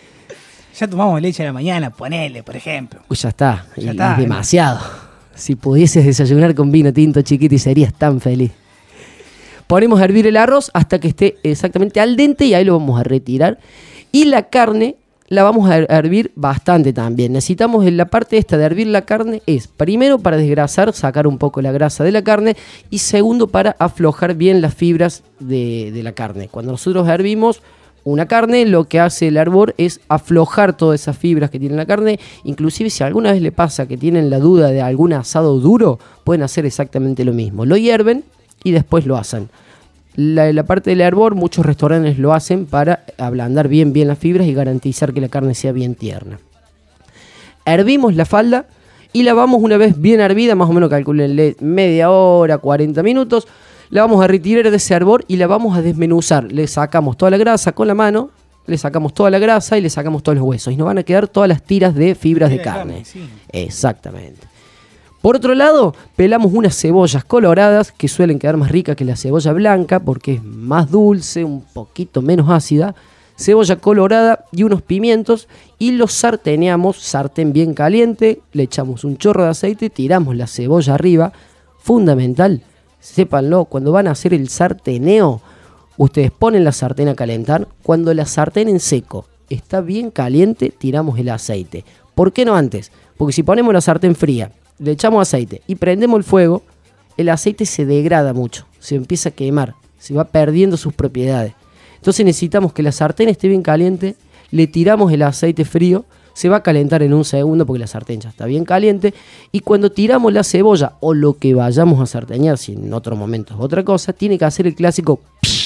Ya tomamos leche a la mañana, ponele, por ejemplo. Uy, ya está, y, Ya está, y demasiado. Si pudieses desayunar con vino tinto, chiquito, y serías tan feliz. Ponemos a hervir el arroz hasta que esté exactamente al dente y ahí lo vamos a retirar. Y la carne la vamos a hervir bastante también. Necesitamos en la parte esta de hervir la carne, es primero para desgrasar, sacar un poco la grasa de la carne, y segundo para aflojar bien las fibras de, de la carne. Cuando nosotros hervimos una carne, lo que hace el hervor es aflojar todas esas fibras que tiene la carne. Inclusive si alguna vez le pasa que tienen la duda de algún asado duro, pueden hacer exactamente lo mismo. Lo hierven y después lo asan. La, la parte del hervor, muchos restaurantes lo hacen para ablandar bien, bien las fibras y garantizar que la carne sea bien tierna. Hervimos la falda y la vamos una vez bien hervida, más o menos calculenle media hora, cuarenta minutos. La vamos a retirar de ese hervor y la vamos a desmenuzar. Le sacamos toda la grasa con la mano, le sacamos toda la grasa y le sacamos todos los huesos. Y nos van a quedar todas las tiras de fibras de carne. Sí. Exactamente. Por otro lado, pelamos unas cebollas coloradas que suelen quedar más ricas que la cebolla blanca porque es más dulce, un poquito menos ácida. Cebolla colorada y unos pimientos y los sarteneamos, sartén bien caliente, le echamos un chorro de aceite, tiramos la cebolla arriba. Fundamental, sépanlo, cuando van a hacer el sarteneo, ustedes ponen la sartén a calentar. Cuando la sartén en seco está bien caliente, tiramos el aceite. ¿Por qué no antes? Porque si ponemos la sartén fría, le echamos aceite y prendemos el fuego, el aceite se degrada mucho, se empieza a quemar, se va perdiendo sus propiedades. Entonces necesitamos que la sartén esté bien caliente, le tiramos el aceite frío, se va a calentar en un segundo porque la sartén ya está bien caliente, y cuando tiramos la cebolla o lo que vayamos a sarteñar, si en otro momento es otra cosa, tiene que hacer el clásico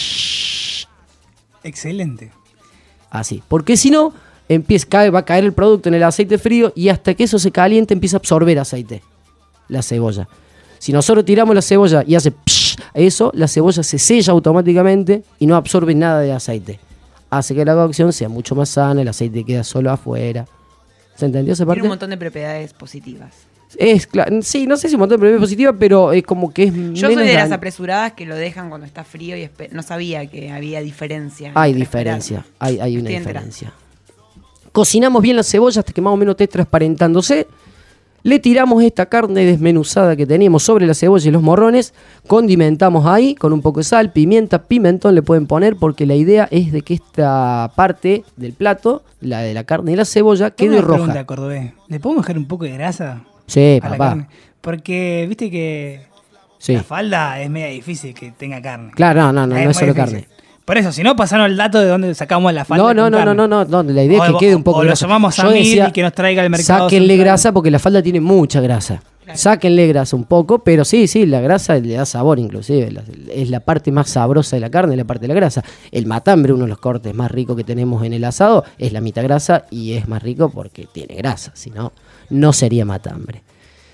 psh. Excelente. Así, porque si no, empieza, cae, va a caer el producto en el aceite frío y hasta que eso se caliente empieza a absorber aceite, la cebolla. Si nosotros tiramos la cebolla y hace psh, eso, la cebolla se sella automáticamente y no absorbe nada de aceite. Hace que la cocción sea mucho más sana, el aceite queda solo afuera. ¿Se entendió esa parte? Tiene un montón de propiedades positivas. Es claro, sí, no sé si un montón de propiedades positivas, pero es como que es Yo soy menos de las dan- apresuradas que lo dejan cuando está frío y espe- no sabía que había diferencia. Hay entre diferencia, esperar. hay, hay una Estoy enterada. diferencia. Cocinamos bien la cebolla hasta que más o menos esté transparentándose. Le tiramos esta carne desmenuzada que teníamos sobre la cebolla y los morrones. Condimentamos ahí con un poco de sal, pimienta, pimentón le pueden poner porque la idea es de que esta parte del plato, la de la carne y la cebolla, Tengo quede una pregunta, roja. Cordobés. ¿Le podemos dejar un poco de grasa Sí, a la papá. carne? Porque viste que Sí. la falda es media difícil que tenga carne. Claro, no, no, no, no es muy solo difícil. carne. Por eso, si no, pasaron el dato de dónde sacamos la falda. No, no, con no, no, carne. no, no, no, la idea es O- que quede un poco o lo grasa. llamamos a Yo Mil decía, y que nos traiga al mercado sáquenle central. grasa porque la falda tiene mucha grasa. Sáquenle grasa un poco, pero sí, sí, la grasa le da sabor inclusive. La- es la parte más sabrosa de la carne, la parte de la grasa. El matambre, uno de los cortes más ricos que tenemos en el asado, es la mitad grasa y es más rico porque tiene grasa. Si no, no sería matambre.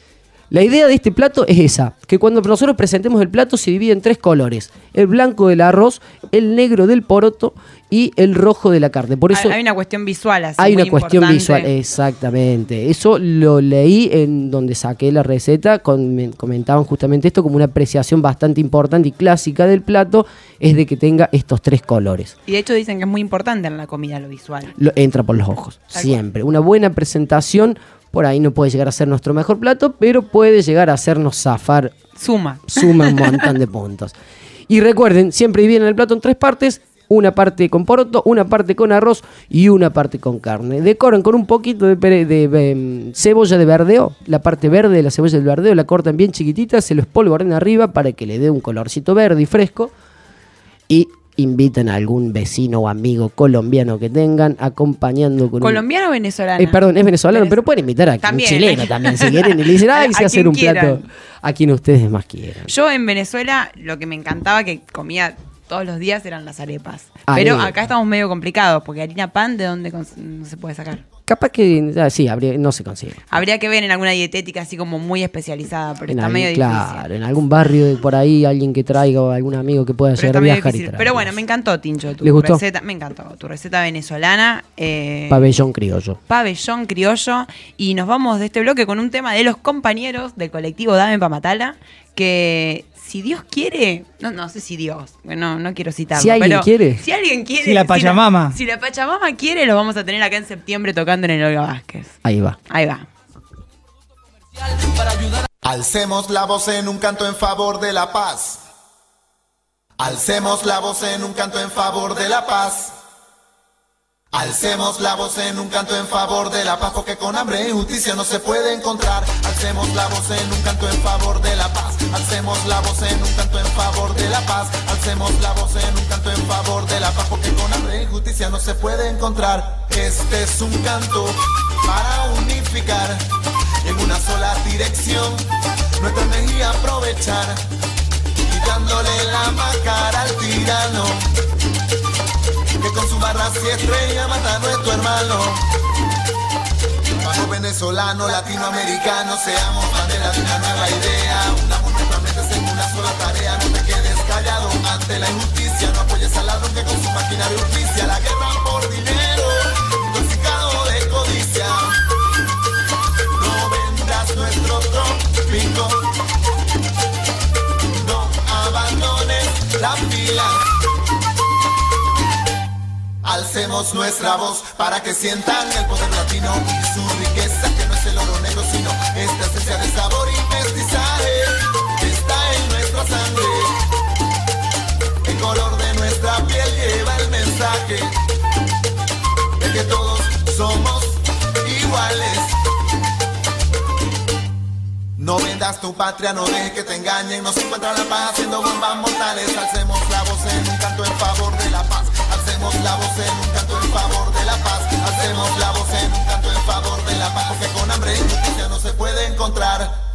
La idea de este plato es esa, que cuando nosotros presentemos el plato se divide en tres colores. El blanco del arroz, el negro del poroto y el rojo de la carne. Por eso Hay hay una cuestión visual así. hay muy una cuestión importante. visual, exactamente. Eso lo leí en donde saqué la receta, con- me comentaban justamente esto como una apreciación bastante importante y clásica del plato, es de que tenga estos tres colores. Y de hecho dicen que es muy importante en la comida lo visual. Lo- entra por los ojos, Tal siempre. Una buena presentación, por ahí no puede llegar a ser nuestro mejor plato, pero puede llegar a hacernos zafar, Suma. suma un montón de puntos. Y recuerden, siempre dividen el plato en tres partes. Una parte con poroto, una parte con arroz y una parte con carne. Decoran con un poquito de, pere- de, de, cebolla de verdeo. La parte verde de la cebolla del verdeo la cortan bien chiquitita, se lo espolvorean arriba para que le dé un colorcito verde y fresco. Y invitan a algún vecino o amigo colombiano que tengan acompañando con un... ¿Colombiano o venezolano? Eh, perdón, es venezolano, Venez- pero pueden invitar a También. un chileno también si quieren. Y le dicen, ay, A sé hacer quien un plato quieran. a quien ustedes más quieran. Yo en Venezuela lo que me encantaba que comía todos los días eran las arepas. Arepa. Pero acá estamos medio complicados porque harina pan de dónde cons- no se puede sacar. Capaz que, ah, sí, habría, no se consigue. Habría que ver en alguna dietética así como muy especializada, pero En está algún- medio claro, difícil. en algún barrio de por ahí, alguien que traiga o algún amigo que pueda Pero llegar está a medio viajar y difícil. traer. Pero bueno, me encantó, Tincho, tu ¿Les gustó? receta. Me encantó, tu receta venezolana. Eh, Pabellón criollo. Pabellón criollo. Y nos vamos de este bloque con un tema de los compañeros del colectivo Dame Pa' Matala, que si Dios quiere, no, no sé si Dios, bueno, no quiero citarlo. Si alguien pero quiere. Si alguien quiere. Si la Pachamama. Si la, si la Pachamama quiere, los vamos a tener acá en septiembre tocando en el Olga Vázquez. Ahí va. Ahí va. Alcemos la voz en un canto en favor de la paz. Alcemos la voz en un canto en favor de la paz. Alcemos la voz en un canto en favor de la paz, porque con hambre e injusticia no se puede encontrar. Alcemos la voz en un canto en favor de la paz. Alcemos la voz en un canto en favor de la paz. Alcemos la voz en un canto en favor de la paz, porque con hambre e injusticia no se puede encontrar. Este es un canto para unificar en una sola dirección, nuestra energía aprovechar, quitándole la máscara al tirano, que con su barra y estrella mata a nuestro hermano. Hermano venezolano, latinoamericano, seamos bandera de una nueva idea. Unamos nuestras mentes en una sola tarea. No te quedes callado ante la injusticia. No apoyes al ladrón que con su máquina de justicia la guerra por dinero, intoxicado de codicia. No vendas nuestro trópico, no abandones la fila. Alcemos nuestra voz para que sientan el poder latino y su riqueza, que no es el oro negro, sino esta esencia de sabor y mestizaje que está en nuestra sangre. El color de nuestra piel lleva el mensaje de que todos somos iguales. No vendas tu patria, no dejes que te engañen. No se encuentra la paz haciendo bombas mortales. Alcemos la voz en un canto en favor de la paz. Alcemos la voz en un canto en favor de la paz. Hacemos la voz en un canto en favor de la paz, porque con hambre y justicia no se puede encontrar.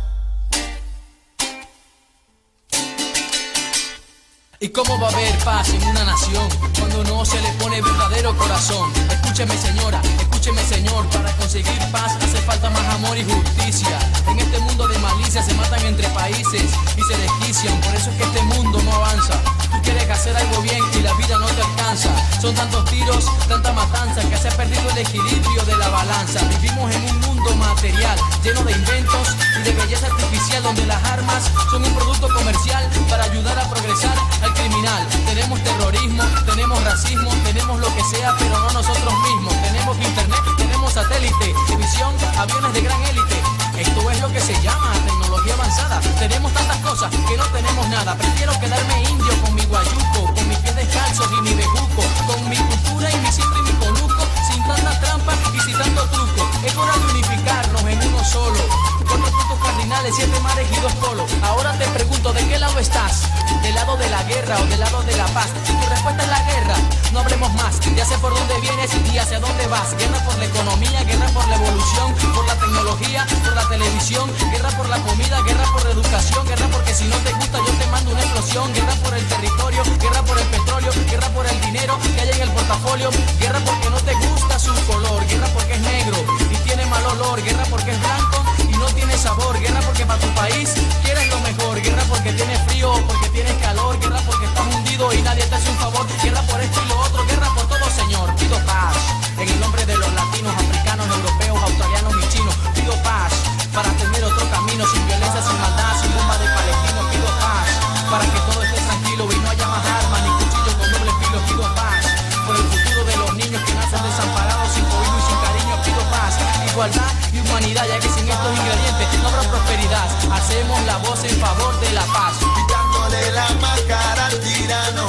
¿Y cómo va a haber paz en una nación cuando no se le pone verdadero corazón? Escúcheme señora, escúcheme señor, para conseguir paz hace falta más amor y justicia. En este mundo de malicia se matan entre países y se desquician, por eso es que este mundo no avanza. Tú quieres hacer algo bien y la vida no te alcanza. Son tantos tiros, tanta matanza, que se ha perdido el equilibrio de la balanza. Vivimos en un mundo material, lleno de inventos y de belleza artificial, donde las armas son un producto comercial para ayudar a progresar al criminal. Tenemos terrorismo, tenemos racismo, tenemos lo que sea, pero no nosotros mismos. Tenemos internet, tenemos satélite, televisión, aviones de gran élite. Esto es lo que se llama tecnología avanzada. Tenemos tantas cosas que no tenemos nada. Prefiero quedarme indio con mi guayuco, con mis pies descalzos y mi bejuco, con mi cultura y mi siempre y mi conuco, sin tanta trampa y sin tanto truco. Es hora de unificarnos en uno solo, cuatro puntos cardinales, siete mares y dos polos. Ahora te pregunto, ¿de qué lado estás? ¿Del lado de la guerra o del lado de la paz? Si tu respuesta es la guerra, no hablemos más. Ya sé por dónde vienes y hacia dónde vas. Guerra por la economía, guerra por la evolución, por la tecnología, por la televisión, guerra por la comida, guerra por la educación, guerra porque si no te gusta yo te mando una explosión, guerra por el territorio, guerra por el petróleo, guerra por el dinero que hay en el portafolio, guerra porque no te gusta su color, guerra porque es negro y tiene mal olor, guerra porque es blanco y no tiene sabor, guerra porque para tu país quieres lo mejor, guerra porque tienes frío, porque tienes calor, guerra porque estás hundido y nadie te hace un favor, guerra por esto y lo otro, guerra por todo señor, pido paz, en el nombre de los latinos, africanos, europeos, australianos y chinos, pido paz, para tener otro camino, sin violencia, sin maldad, sin bomba de palestinos, pido paz, para que todo esté tranquilo y no haya más armas ni cuchillos con doble filo, pido paz, por el futuro de los niños que nacen desamparados, sin cobijo y sin cariño, pido paz, igualdad y humanidad, ya que sin estos ingredientes no habrá prosperidad, hacemos la voz en favor de la paz, quitándole la máscara al tirano,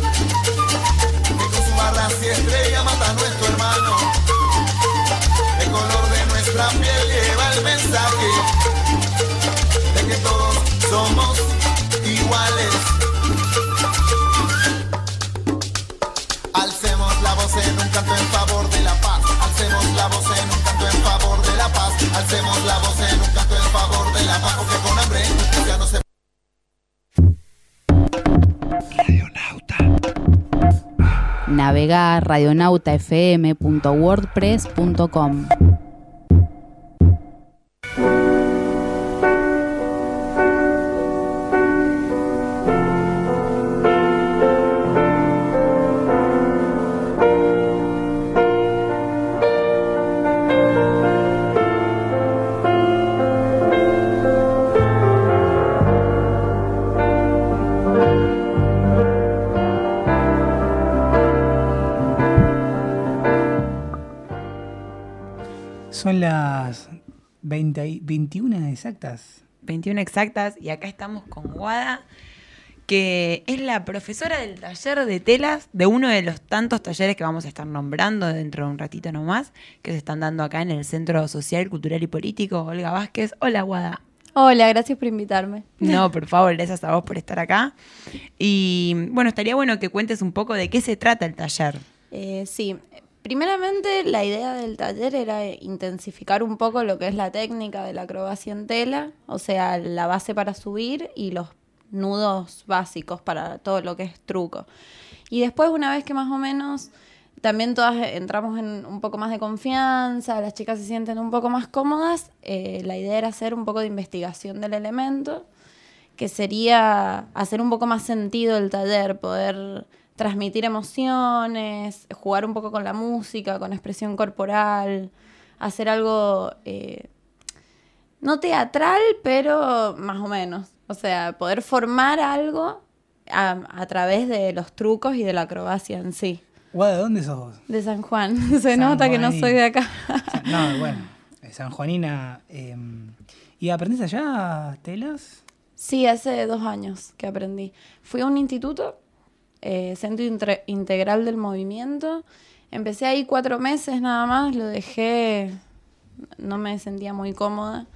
que con su barra y estrella mata a nuestro hermano. El color de nuestra piel lleva el mensaje de que todos somos iguales. Alcemos la voz en un canto en favor de la paz. Alcemos la voz en un canto en favor de la paz. Alcemos la voz en un canto en favor de la paz, porque con hambre ya no se... Navega a radionauta f m punto wordpress punto com. Son las veinte, veintiuna exactas. veintiuna exactas y acá estamos con Guada, que es la profesora del taller de telas de uno de los tantos talleres que vamos a estar nombrando dentro de un ratito nomás, que se están dando acá en el Centro Social, Cultural y Político. Olga Vázquez. Hola, Guada. Hola, gracias por invitarme. No, por favor, gracias a vos por estar acá. Y bueno, estaría bueno que cuentes un poco de qué se trata el taller. Eh, sí, primeramente la idea del taller era intensificar un poco lo que es la técnica de la acrobacia en tela, o sea, la base para subir y los nudos básicos para todo lo que es truco. Y después, una vez que más o menos también todas entramos en un poco más de confianza, las chicas se sienten un poco más cómodas, eh, la idea era hacer un poco de investigación del elemento, que sería hacer un poco más sentido el taller, poder transmitir emociones, jugar un poco con la música, con expresión corporal, hacer algo eh, no teatral, pero más o menos. O sea, poder formar algo a, a través de los trucos y de la acrobacia en sí. Guada, ¿de dónde sos vos? De San Juan. Se San nota que no Juanín. soy de acá. No, bueno, sanjuanina. Eh, ¿Y aprendiste allá telas? Sí, hace dos años que aprendí. Fui a un instituto, eh, Centro Intre- Integral del Movimiento. Empecé ahí cuatro meses nada más, lo dejé, no me sentía muy cómoda.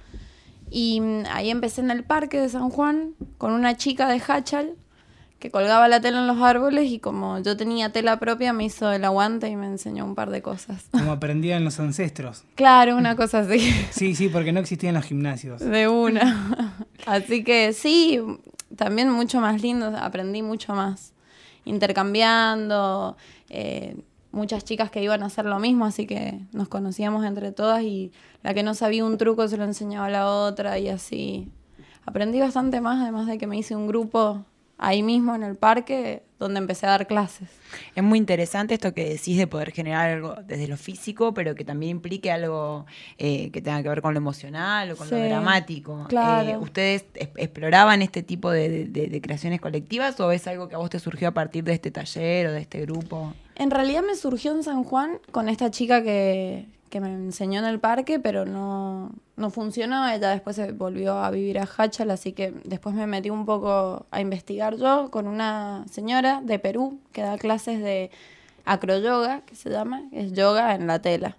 Y mm, ahí empecé en el parque de San Juan con una chica de Hachal que colgaba la tela en los árboles y como yo tenía tela propia me hizo el aguante y me enseñó un par de cosas. Como aprendían los ancestros. Claro, una cosa así. Sí, sí, porque no existían los gimnasios. De una. Así que sí, también mucho más lindo, aprendí mucho más. Intercambiando, eh, muchas chicas que iban a hacer lo mismo, así que nos conocíamos entre todas y la que no sabía un truco se lo enseñaba a la otra y así. Aprendí bastante más, además de que me hice un grupo ahí mismo en el parque donde empecé a dar clases. Es muy interesante esto que decís de poder generar algo desde lo físico, pero que también implique algo eh, que tenga que ver con lo emocional o con Sí, lo dramático. claro. Eh, ¿Ustedes es- exploraban este tipo de, de- de creaciones colectivas o es algo que a vos te surgió a partir de este taller o de este grupo? En realidad me surgió en San Juan con esta chica que, que me enseñó en el parque, pero no, no funcionó. Ella después se volvió a vivir a Hachal, así que después me metí un poco a investigar yo con una señora de Perú que da clases de acroyoga, que se llama, es yoga en la tela.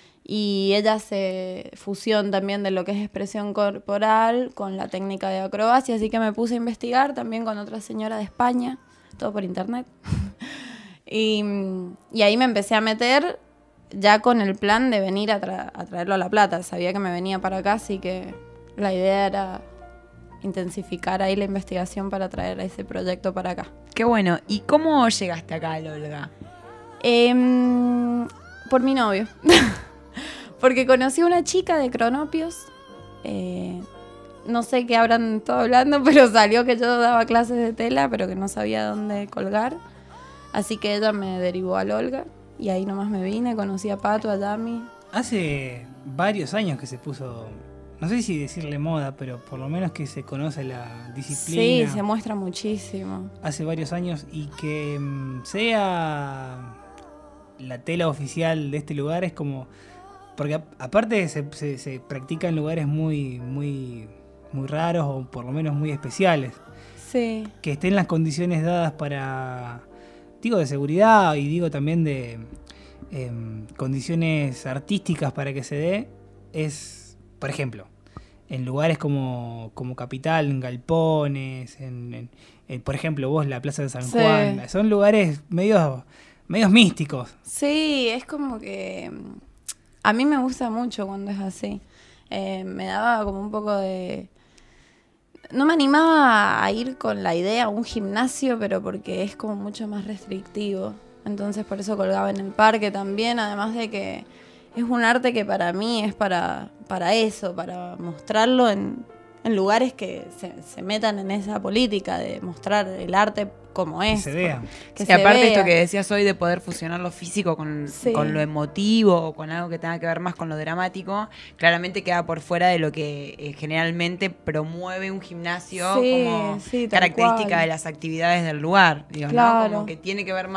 Y ella hace fusión también de lo que es expresión corporal con la técnica de acrobacia, así que me puse a investigar también con otra señora de España, todo por internet. Y, y ahí me empecé a meter ya con el plan de venir a, tra- a traerlo a La Plata. Sabía que me venía para acá, así que la idea era intensificar ahí la investigación para traer ese proyecto para acá. Qué bueno. ¿Y cómo llegaste acá, Olga? Em, por mi novio. Porque conocí a una chica de Cronopios. Eh, no sé qué habrán estado hablando, pero salió que yo daba clases de tela, pero que no sabía dónde colgar. Así que ella me derivó al Olga y ahí nomás me vine, conocí a Pato, a Yami. Hace varios años que se puso, no sé si decirle moda, pero por lo menos que se conoce la disciplina. Sí, se muestra muchísimo. Hace varios años y que mm, sea la tela oficial de este lugar es como... Porque a- aparte se, se, se practica en lugares muy, muy, muy raros o por lo menos muy especiales. Sí. Que estén las condiciones dadas para... Digo de seguridad y digo también de em, condiciones artísticas para que se dé, es, por ejemplo, en lugares como, como Capital, en galpones, en, en- en, por ejemplo, vos, la Plaza de San Sí. Juan, son lugares medios, medios místicos. Sí, es como que mm, a mí me gusta mucho cuando es así. Eh, me daba como un poco de... No me animaba a ir con la idea a un gimnasio, pero porque es como mucho más restrictivo. Entonces por eso colgaba en el parque también, además de que es un arte que para mí es para, para eso, para mostrarlo en, en lugares que se, se metan en esa política de mostrar el arte como es. se vea. Que Sí, se aparte vea. esto que decías hoy de poder fusionar lo físico con, Sí. con lo emotivo o con algo que tenga que ver más con lo dramático, claramente queda por fuera de lo que eh, generalmente promueve un gimnasio Sí, como sí, tal característica cual. de las actividades del lugar, digo, ¿no? Claro. Como que tiene que ver más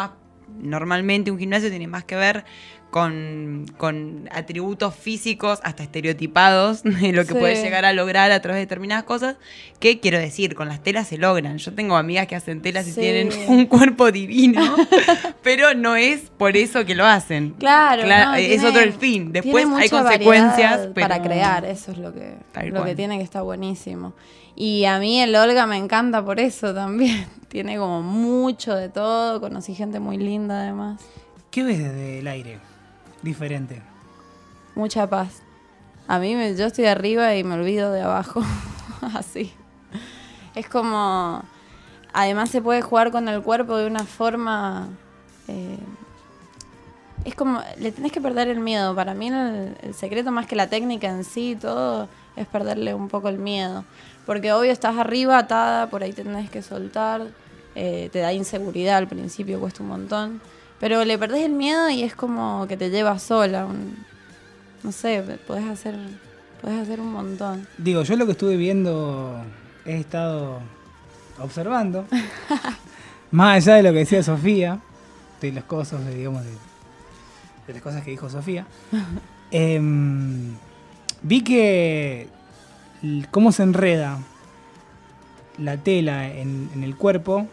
normalmente un gimnasio tiene más que ver con, con atributos físicos hasta estereotipados de lo que Sí. puedes llegar a lograr a través de determinadas cosas, que quiero decir, con las telas se logran. Yo tengo amigas que hacen telas y Sí. tienen un cuerpo divino, pero no es por eso que lo hacen. Claro, no, es tiene- otro el fin. Después tiene hay mucha consecuencias variedad pero para crear, eso es lo que, Tal lo cual. que tiene, que está buenísimo. Y a mí el Olga me encanta por eso también. Tiene como mucho de todo, conocí gente muy linda además. ¿Qué ves desde el aire? Diferente. Mucha paz. A mí me- yo estoy arriba y me olvido de abajo. Así. Es como... Además se puede jugar con el cuerpo de una forma... eh, es como... Le tenés que perder el miedo. Para mí el, el secreto más que la técnica en sí y todo es perderle un poco el miedo. Porque obvio estás arriba atada, por ahí tenés que soltar. eh, te da inseguridad al principio, cuesta un montón. Pero le perdés el miedo y es como que te lleva sola. un- no sé, podés hacer, podés hacer un montón. Digo, yo lo que estuve viendo, he estado observando, más allá de lo que decía Sofía, de las cosas, de, digamos, de, de las cosas que dijo Sofía, em, vi que l- cómo se enreda la tela en, en el cuerpo,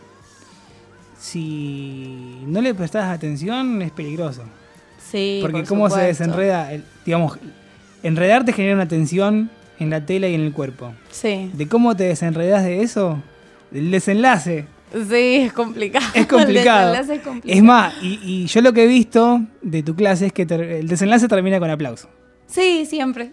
si no le prestás atención es peligroso. Sí, Porque por cómo se supuesto. desenreda, el- digamos, enredarte genera una tensión en la tela y en el cuerpo. Sí, De cómo te desenredas de eso, el desenlace sí, es complicado. es complicado. El desenlace es complicado. Es más, y, y yo lo que he visto de tu clase es que ter- el desenlace termina con aplauso. Sí, siempre.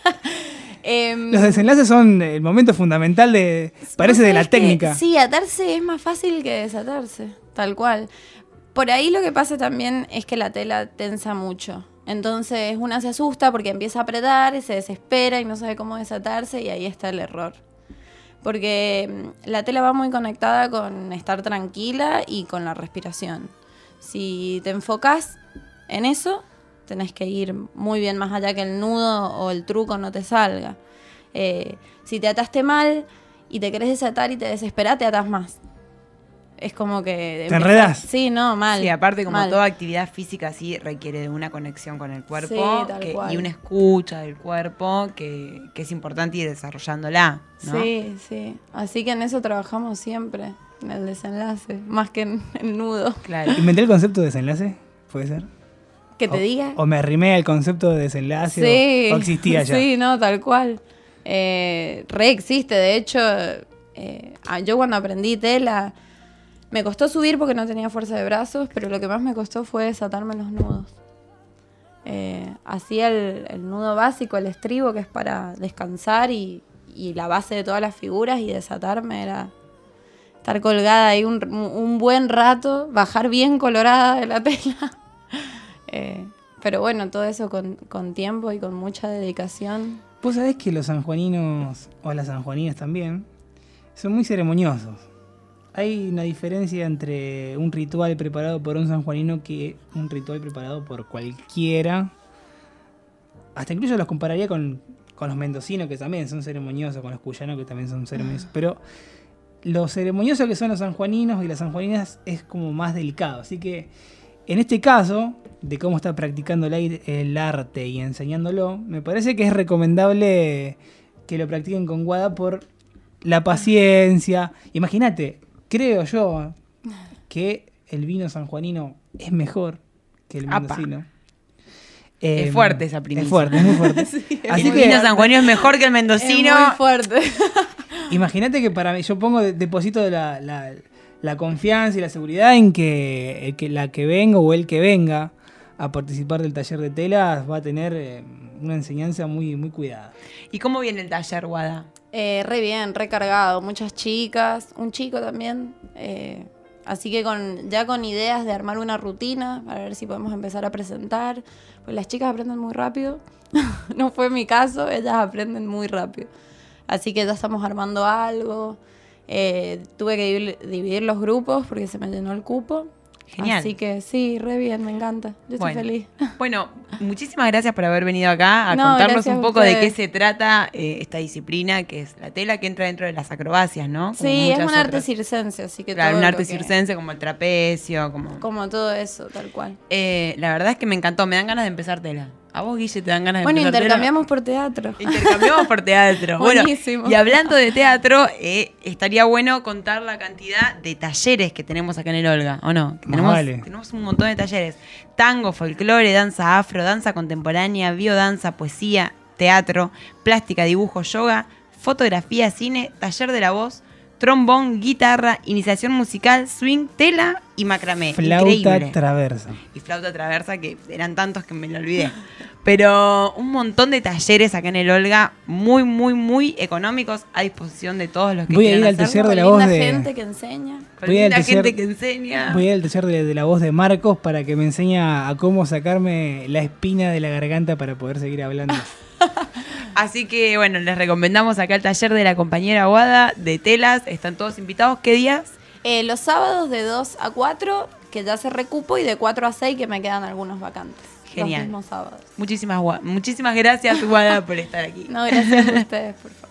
Em, Los desenlaces son el momento fundamental de, parece, de la ¿sabes qué? técnica. Sí, atarse es más fácil que desatarse, tal cual. Por ahí lo que pasa también es que la tela tensa mucho. Entonces una se asusta porque empieza a apretar y se desespera y no sabe cómo desatarse y ahí está el error. Porque mm, la tela va muy conectada con estar tranquila y con la respiración. Si te enfocas en eso, tenés que ir muy bien más allá que el nudo o el truco no te salga. Eh, si te ataste mal y te querés desatar y te desesperás, te atás más. Es como que... ¿Te enredás? Sí, no, mal. Sí, aparte como mal. toda actividad física sí requiere de una conexión con el cuerpo Sí, tal que- cual. y una escucha del cuerpo que, que es importante ir desarrollándola, ¿no? Sí, sí. Así que en eso trabajamos siempre, en el desenlace, más que en el nudo. Claro. ¿Inventé el concepto de desenlace? ¿Puede ser? Que te O- diga. ¿O me arrimé al concepto de desenlace? Sí, O, o existía ya? Sí, no, tal cual. Eh, re existe, de hecho, eh, ah, yo cuando aprendí tela, me costó subir porque no tenía fuerza de brazos, pero lo que más me costó fue desatarme los nudos. Eh, hacía el, el nudo básico, el estribo, que es para descansar y, y la base de todas las figuras, y desatarme era estar colgada ahí un, un buen rato, bajar bien colorada de la tela. Eh, pero bueno, todo eso con, con tiempo y con mucha dedicación. Vos sabés que los sanjuaninos, o las sanjuaninas también, son muy ceremoniosos. Hay una diferencia entre un ritual preparado por un sanjuanino que un ritual preparado por cualquiera. Hasta incluso los compararía con, con los mendocinos, que también son ceremoniosos, con los cuyanos, que también son ceremoniosos. Pero lo ceremonioso que son los sanjuaninos y las sanjuaninas es como más delicado. Así que en este caso, de cómo está practicando el, aire- el arte y enseñándolo, me parece que es recomendable que lo practiquen con Guada por la paciencia. Imagínate, creo yo que el vino sanjuanino es mejor que el Apa. mendocino. Es Eh, fuerte esa primicia. Es fuerte, es muy fuerte. Sí, es Así el que vino sanjuanino es mejor que el mendocino. Es muy fuerte. imagínate que para mí, yo pongo, deposito la, la, la confianza y la seguridad en que, el que la que venga o el que venga a participar del taller de telas va a tener eh, una enseñanza muy, muy cuidada. ¿Y cómo viene el taller, Guada? Eh, re bien, recargado. Muchas chicas, un chico también. eh, así que con ya con ideas de armar una rutina para ver si podemos empezar a presentar. Pues las chicas aprenden muy rápido. No fue mi caso, ellas aprenden muy rápido. Así que ya estamos armando algo. Eh, tuve que dividir, dividir los grupos porque se me llenó el cupo. Genial. Así que sí, re bien, me encanta. Yo estoy Bueno. feliz. Bueno, muchísimas gracias por haber venido acá a No, contarnos gracias un a poco de ustedes. qué se trata eh, esta disciplina, que es la tela, que entra dentro de las acrobacias, ¿no? Como Sí, es muchas un arte otras. circense, así que Claro, todo un lo arte que- circense como el trapecio, como... Como todo eso, tal cual. Eh, la verdad es que me encantó, me dan ganas de empezar tela. A vos, Guille, te dan ganas de Bueno, empezar tela. intercambiamos por teatro. Intercambiamos por teatro. Bueno, Buenísimo. y hablando de teatro, eh, estaría bueno contar la cantidad de talleres que tenemos acá en el Olga, ¿o no? Que Más tenemos, vale. tenemos un montón de talleres. Tango, folclore, danza afro, danza contemporánea, biodanza, poesía, teatro, plástica, dibujo, yoga, fotografía, cine, taller de la voz, trombón, guitarra, iniciación musical, swing, tela y macramé. Flauta Increíble. traversa. Y flauta traversa, que eran tantos que me lo olvidé. Pero un montón de talleres acá en el Olga, muy, muy, muy económicos, a disposición de todos los que Voy a quieran ir al hacerlo. taller de la Linda voz de- gente que enseña. Con Voy al linda taller- gente que enseña. Voy al taller de, de la voz de Marcos para que me enseñe a cómo sacarme la espina de la garganta para poder seguir hablando. Así que, bueno, les recomendamos acá el taller de la compañera Guada de telas. Están todos invitados. ¿Qué días? Eh, los sábados de dos a cuatro, que ya se recupo, y de cuatro a seis, que me quedan algunos vacantes. Genial. Los mismos sábados. Muchísimas, gua- muchísimas gracias, Guada, por estar aquí. No, gracias a ustedes, por favor.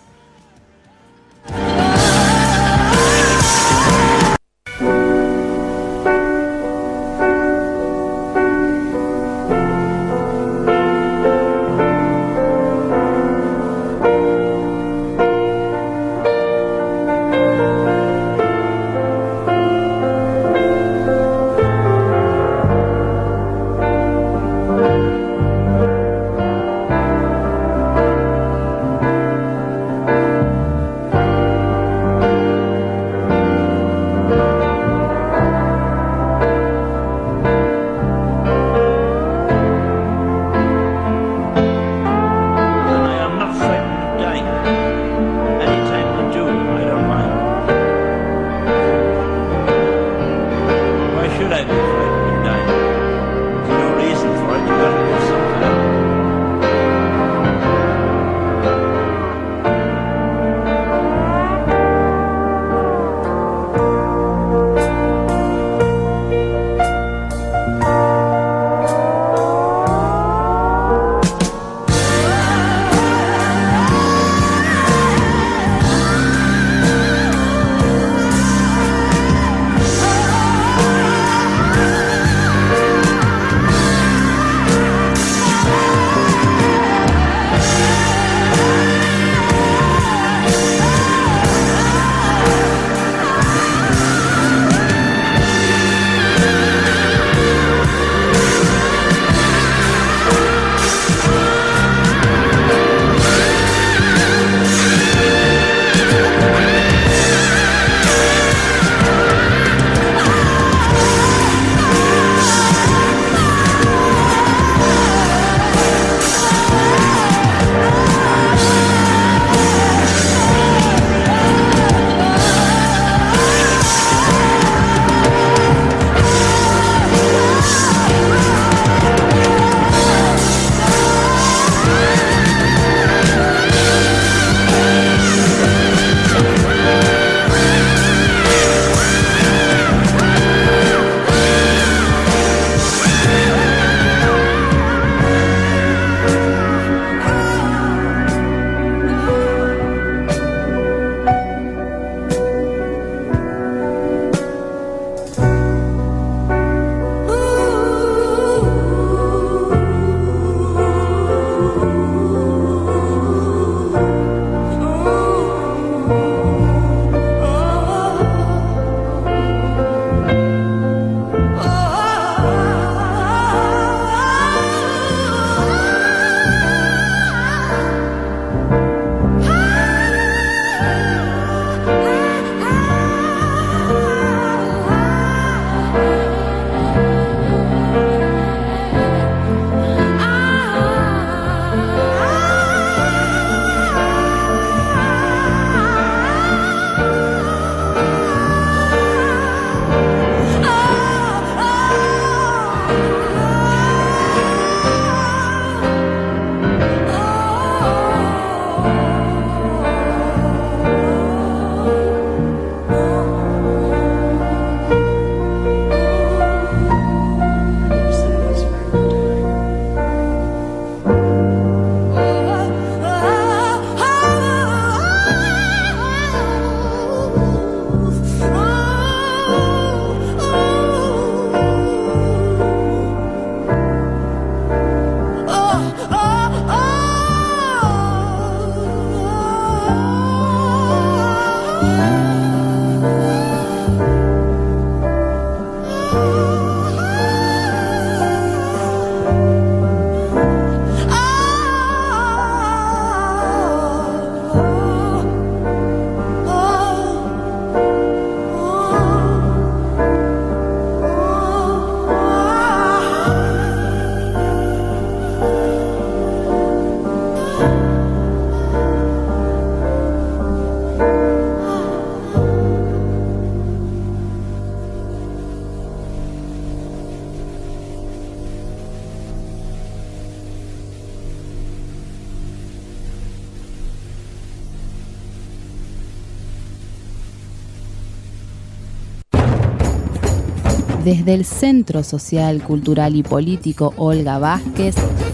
Desde el Centro Social, Cultural y Político Olga Vázquez,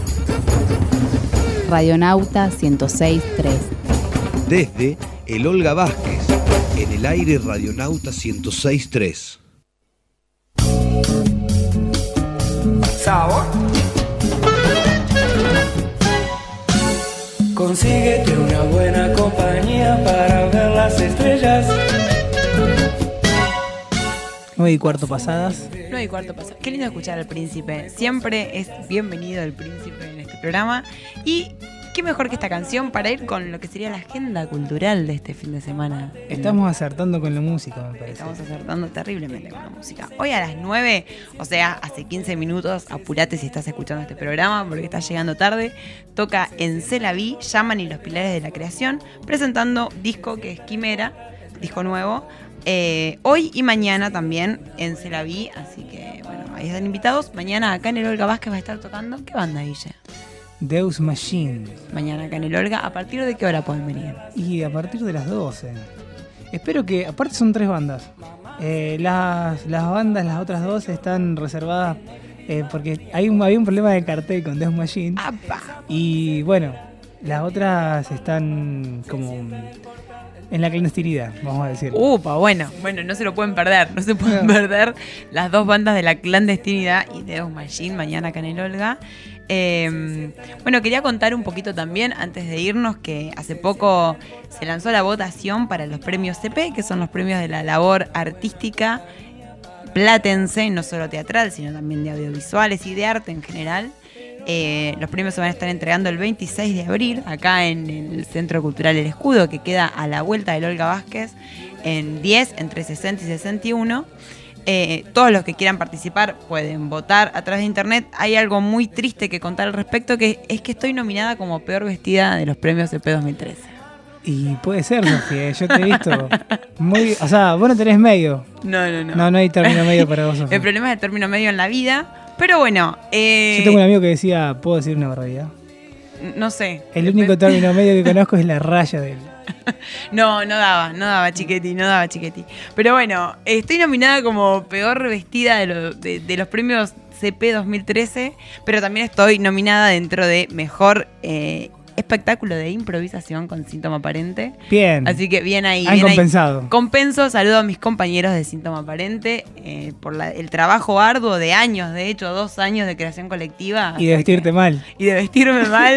Radionauta ciento seis punto tres. Desde el Olga Vázquez, en el aire Radionauta ciento seis punto tres. ¿Sabor? Consíguete una buena compañía para ver las estrellas. nueve y cuarto pasadas. nueve y cuarto pasadas. Qué lindo escuchar al príncipe. Siempre es bienvenido el príncipe en este programa. Y qué mejor que esta canción para ir con lo que sería la agenda cultural de este fin de semana. Estamos acertando con la música, me parece. Estamos acertando terriblemente con la música. Hoy a las nueve, o sea, hace quince minutos, apurate si estás escuchando este programa porque estás llegando tarde, toca en Se la Vi, Llaman y los Pilares de la Creación, presentando disco que es Quimera, disco nuevo. Eh, hoy y mañana también en Se la Vi, así que bueno, ahí están invitados. Mañana acá en el Olga Vázquez va a estar tocando. ¿Qué banda, Guille? Deus Machine. Mañana acá en el Olga. ¿A partir de qué hora pueden venir? Y a partir de las doce. Espero que, aparte son tres bandas. Eh, las, las bandas, las otras dos están reservadas eh, porque hay un, había un problema de cartel con Deus Machine. ¡Apa! Y bueno, las otras están como en la clandestinidad, vamos a decir. Upa, bueno, bueno, no se lo pueden perder, no se pueden No. perder las dos bandas de la clandestinidad y Deus Machine mañana acá en el Olga. Eh, bueno, quería contar un poquito también, antes de irnos, que hace poco se lanzó la votación para los premios C P, que son los premios de la labor artística platense, no solo teatral, sino también de audiovisuales y de arte en general. Eh, los premios se van a estar entregando el veintiséis de abril acá en el Centro Cultural El Escudo, que queda a la vuelta del Olga Vázquez, en diez, entre sesenta y sesenta y uno. Eh, todos los que quieran participar pueden votar a través de internet. Hay algo muy triste que contar al respecto, que es que estoy nominada como peor vestida de los premios C P dos mil trece. Y puede ser, Sofía, yo te he visto muy... O sea, vos no tenés medio. No, no, no. No, no hay término medio para vos, Sofía. El problema es el término medio en la vida. Pero bueno, eh, Yo tengo un amigo que decía, ¿puedo decir una barbaridad? no sé. El único término medio que conozco es la raya de él. No, no daba, no daba Chiquetti, no daba Chiquetti. Pero bueno, estoy nominada como peor vestida de, lo- de- de los premios C P dos mil trece, pero también estoy nominada dentro de mejor eh, espectáculo de improvisación con síntoma aparente. Bien. Así que bien ahí. Han bien ahí. compensado. Compenso, saludo a mis compañeros de síntoma aparente eh, por la- el trabajo arduo de años, de hecho, dos años de creación colectiva. Y de vestirte mal. Y de vestirme mal.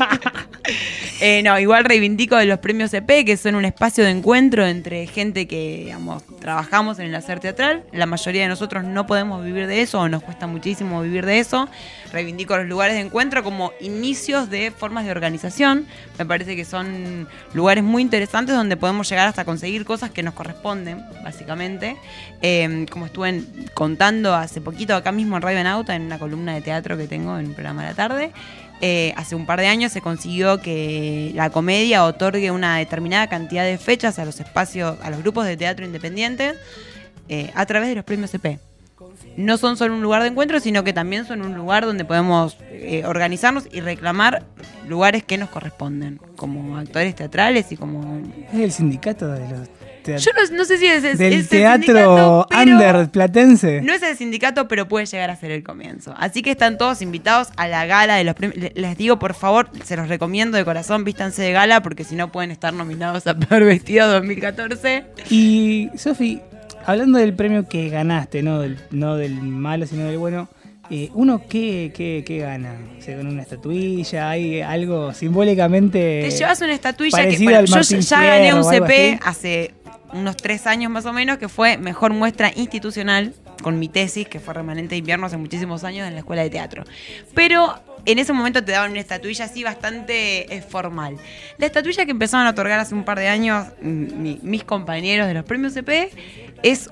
Eh, no, igual reivindico de los premios C P, que son un espacio de encuentro entre gente que, digamos, trabajamos en el hacer teatral. La mayoría de nosotros no podemos vivir de eso, o nos cuesta muchísimo vivir de eso. Reivindico los lugares de encuentro como inicios de formas de organización. Me parece que son lugares muy interesantes donde podemos llegar hasta conseguir cosas que nos corresponden, básicamente. Eh, como estuve en- contando hace poquito acá mismo en Radio Nauta, en una columna de teatro que tengo en un programa de la tarde. Eh, hace un par de años se consiguió que la comedia otorgue una determinada cantidad de fechas a los espacios, a los grupos de teatro independientes eh, a través de los premios C P. No son solo un lugar de encuentro, sino que también son un lugar donde podemos eh, organizarnos y reclamar lugares que nos corresponden, como actores teatrales y como... Es el sindicato de los teat- Yo no, no sé si es, es- del es el teatro sindicato, pero- under platense. No es el sindicato, pero puede llegar a ser el comienzo. Así que están todos invitados a la gala de los premios. Le- Les digo, por favor, se los recomiendo de corazón, vístanse de gala, porque si no pueden estar nominados a Peor Vestido dos mil catorce. Y, Sofi, hablando del premio que ganaste, no del, no del malo, sino del bueno, eh, ¿uno qué, qué, qué gana? ¿Se gana una estatuilla? ¿Hay algo simbólicamente Te llevas una estatuilla que parecido bueno, al yo Martín ya gané Fierro un o algo C P así? hace unos tres años más o menos, que fue Mejor Muestra Institucional, con mi tesis, que fue Remanente de Invierno hace muchísimos años en la Escuela de Teatro. Pero en ese momento te daban una estatuilla así bastante eh, formal. La estatuilla que empezaron a otorgar hace un par de años mm, mi- mis compañeros de los premios C P es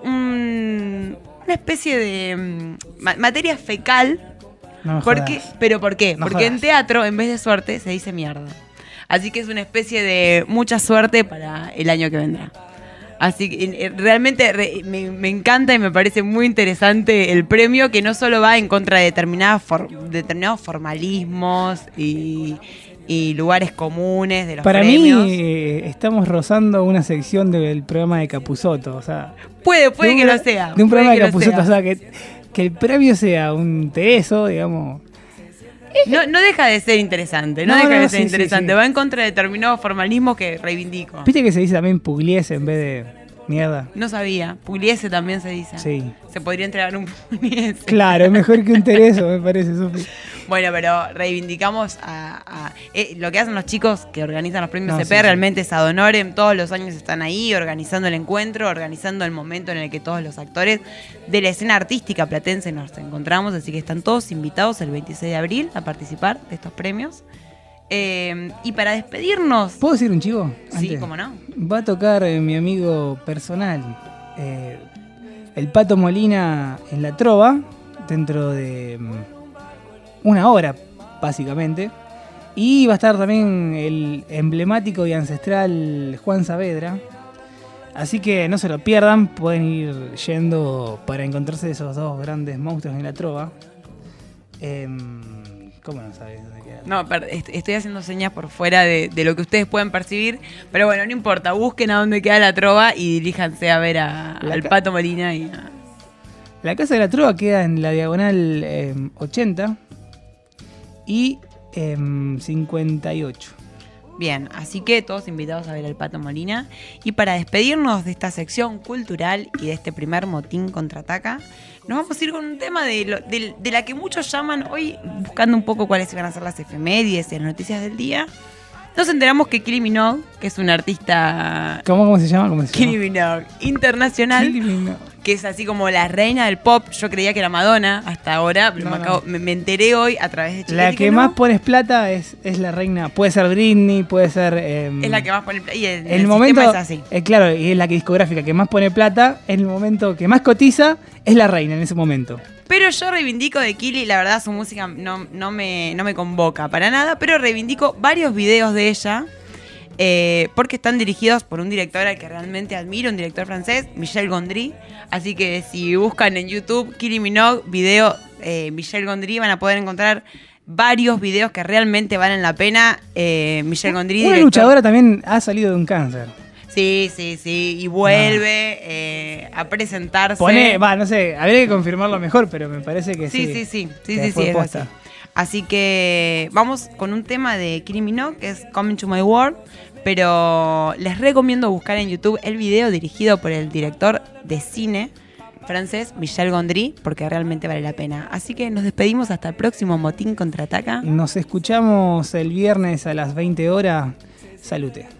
un- una especie de mm, ma- materia fecal. No me ¿Por qué? jodas. ¿Pero por qué? No Porque en jodas. teatro, en vez de suerte, se dice mierda. Así que es una especie de mucha suerte para el año que vendrá. Así que eh, realmente re- me, me encanta y me parece muy interesante el premio, que no solo va en contra de determinadas for- determinados formalismos y, y lugares comunes de los Para premios. mí eh, estamos rozando una sección del programa de Capusotto, o sea... Puede, puede de que un- lo sea. De un puede programa de que lo Capusotto, sea. o sea, que, que el premio sea un teso, digamos... No, no deja de ser interesante, no, No, deja no, de ser sí, interesante. sí, sí. Va en contra de determinados formalismos que reivindico. ¿Viste que se dice también Pugliese en vez de mierda? No sabía. Pugliese también se dice. Sí. Se podría entregar un Pugliese. Claro, es mejor que un tereso, me parece, Sofi. Bueno, pero reivindicamos a, a- eh, lo que hacen los chicos que organizan los premios No, C P, sí, sí. realmente es ad honorem. Todos los años están ahí organizando el encuentro, organizando el momento en el que todos los actores de la escena artística platense nos encontramos, así que están todos invitados el veintiséis de abril a participar de estos premios. Eh, y para despedirnos... ¿Puedo decir un chivo? Sí, Antes. cómo no. Va a tocar eh, mi amigo personal, eh, el Pato Molina en la Trova, dentro de mm, una hora, básicamente. Y va a estar también el emblemático y ancestral Juan Saavedra. Así que no se lo pierdan, pueden ir yendo para encontrarse esos dos grandes monstruos en la Trova. Em, ¿Cómo no sabes dónde queda? No, per- est- estoy haciendo señas por fuera de, de lo que ustedes pueden percibir, pero bueno, no importa, busquen a dónde queda la Trova y diríjanse a ver a- La al ca- Pato Molina y a- La Casa de la Trova queda en la diagonal em, ochenta y em, cincuenta y ocho. Bien, así que todos invitados a ver al Pato Molina. Y para despedirnos de esta sección cultural y de este primer motín contraataca, nos vamos a ir con un tema de, lo- de- de la que muchos llaman hoy, buscando un poco cuáles iban a ser las efemérides y las noticias del día. Nos enteramos que Kylie Minogue, que es una artista ¿Cómo, cómo se llama? ¿Cómo se llama? Kylie Minogue internacional, Kylie Minogue. que es así como la reina del pop. Yo creía que era Madonna hasta ahora, pero No, me, no. acabo- me- me enteré hoy a través de La Chiquetti que no. más pones plata es, es la reina. Puede ser Britney, puede ser. em, es la que más pone y el, En el el momento. sistema es así. eh, claro, y es la que discográfica que más pone plata. En el momento que más cotiza, es la reina en ese momento. Pero yo reivindico de Kylie, la verdad su música no, no, me, no me convoca para nada, pero reivindico varios videos de ella, eh, porque están dirigidos por un director al que realmente admiro, un director francés, Michel Gondry. Así que si buscan en YouTube Kylie Minogue, video eh, Michel Gondry, van a poder encontrar varios videos que realmente valen la pena. Eh, Michel Gondry, Una director- luchadora también ha salido de un cáncer. Sí, sí, sí, y vuelve eh, a presentarse. Pone, va, no sé, habría que confirmarlo mejor, pero me parece que sí. Sí, sí, sí, sí, que sí, fue sí, es posta. así. Así que vamos con un tema de Kylie Minogue, que es Coming to My World, pero les recomiendo buscar en YouTube el video dirigido por el director de cine francés, Michel Gondry, porque realmente vale la pena. Así que nos despedimos hasta el próximo Motín Contraataca. Nos escuchamos el viernes a las veinte horas. Salute.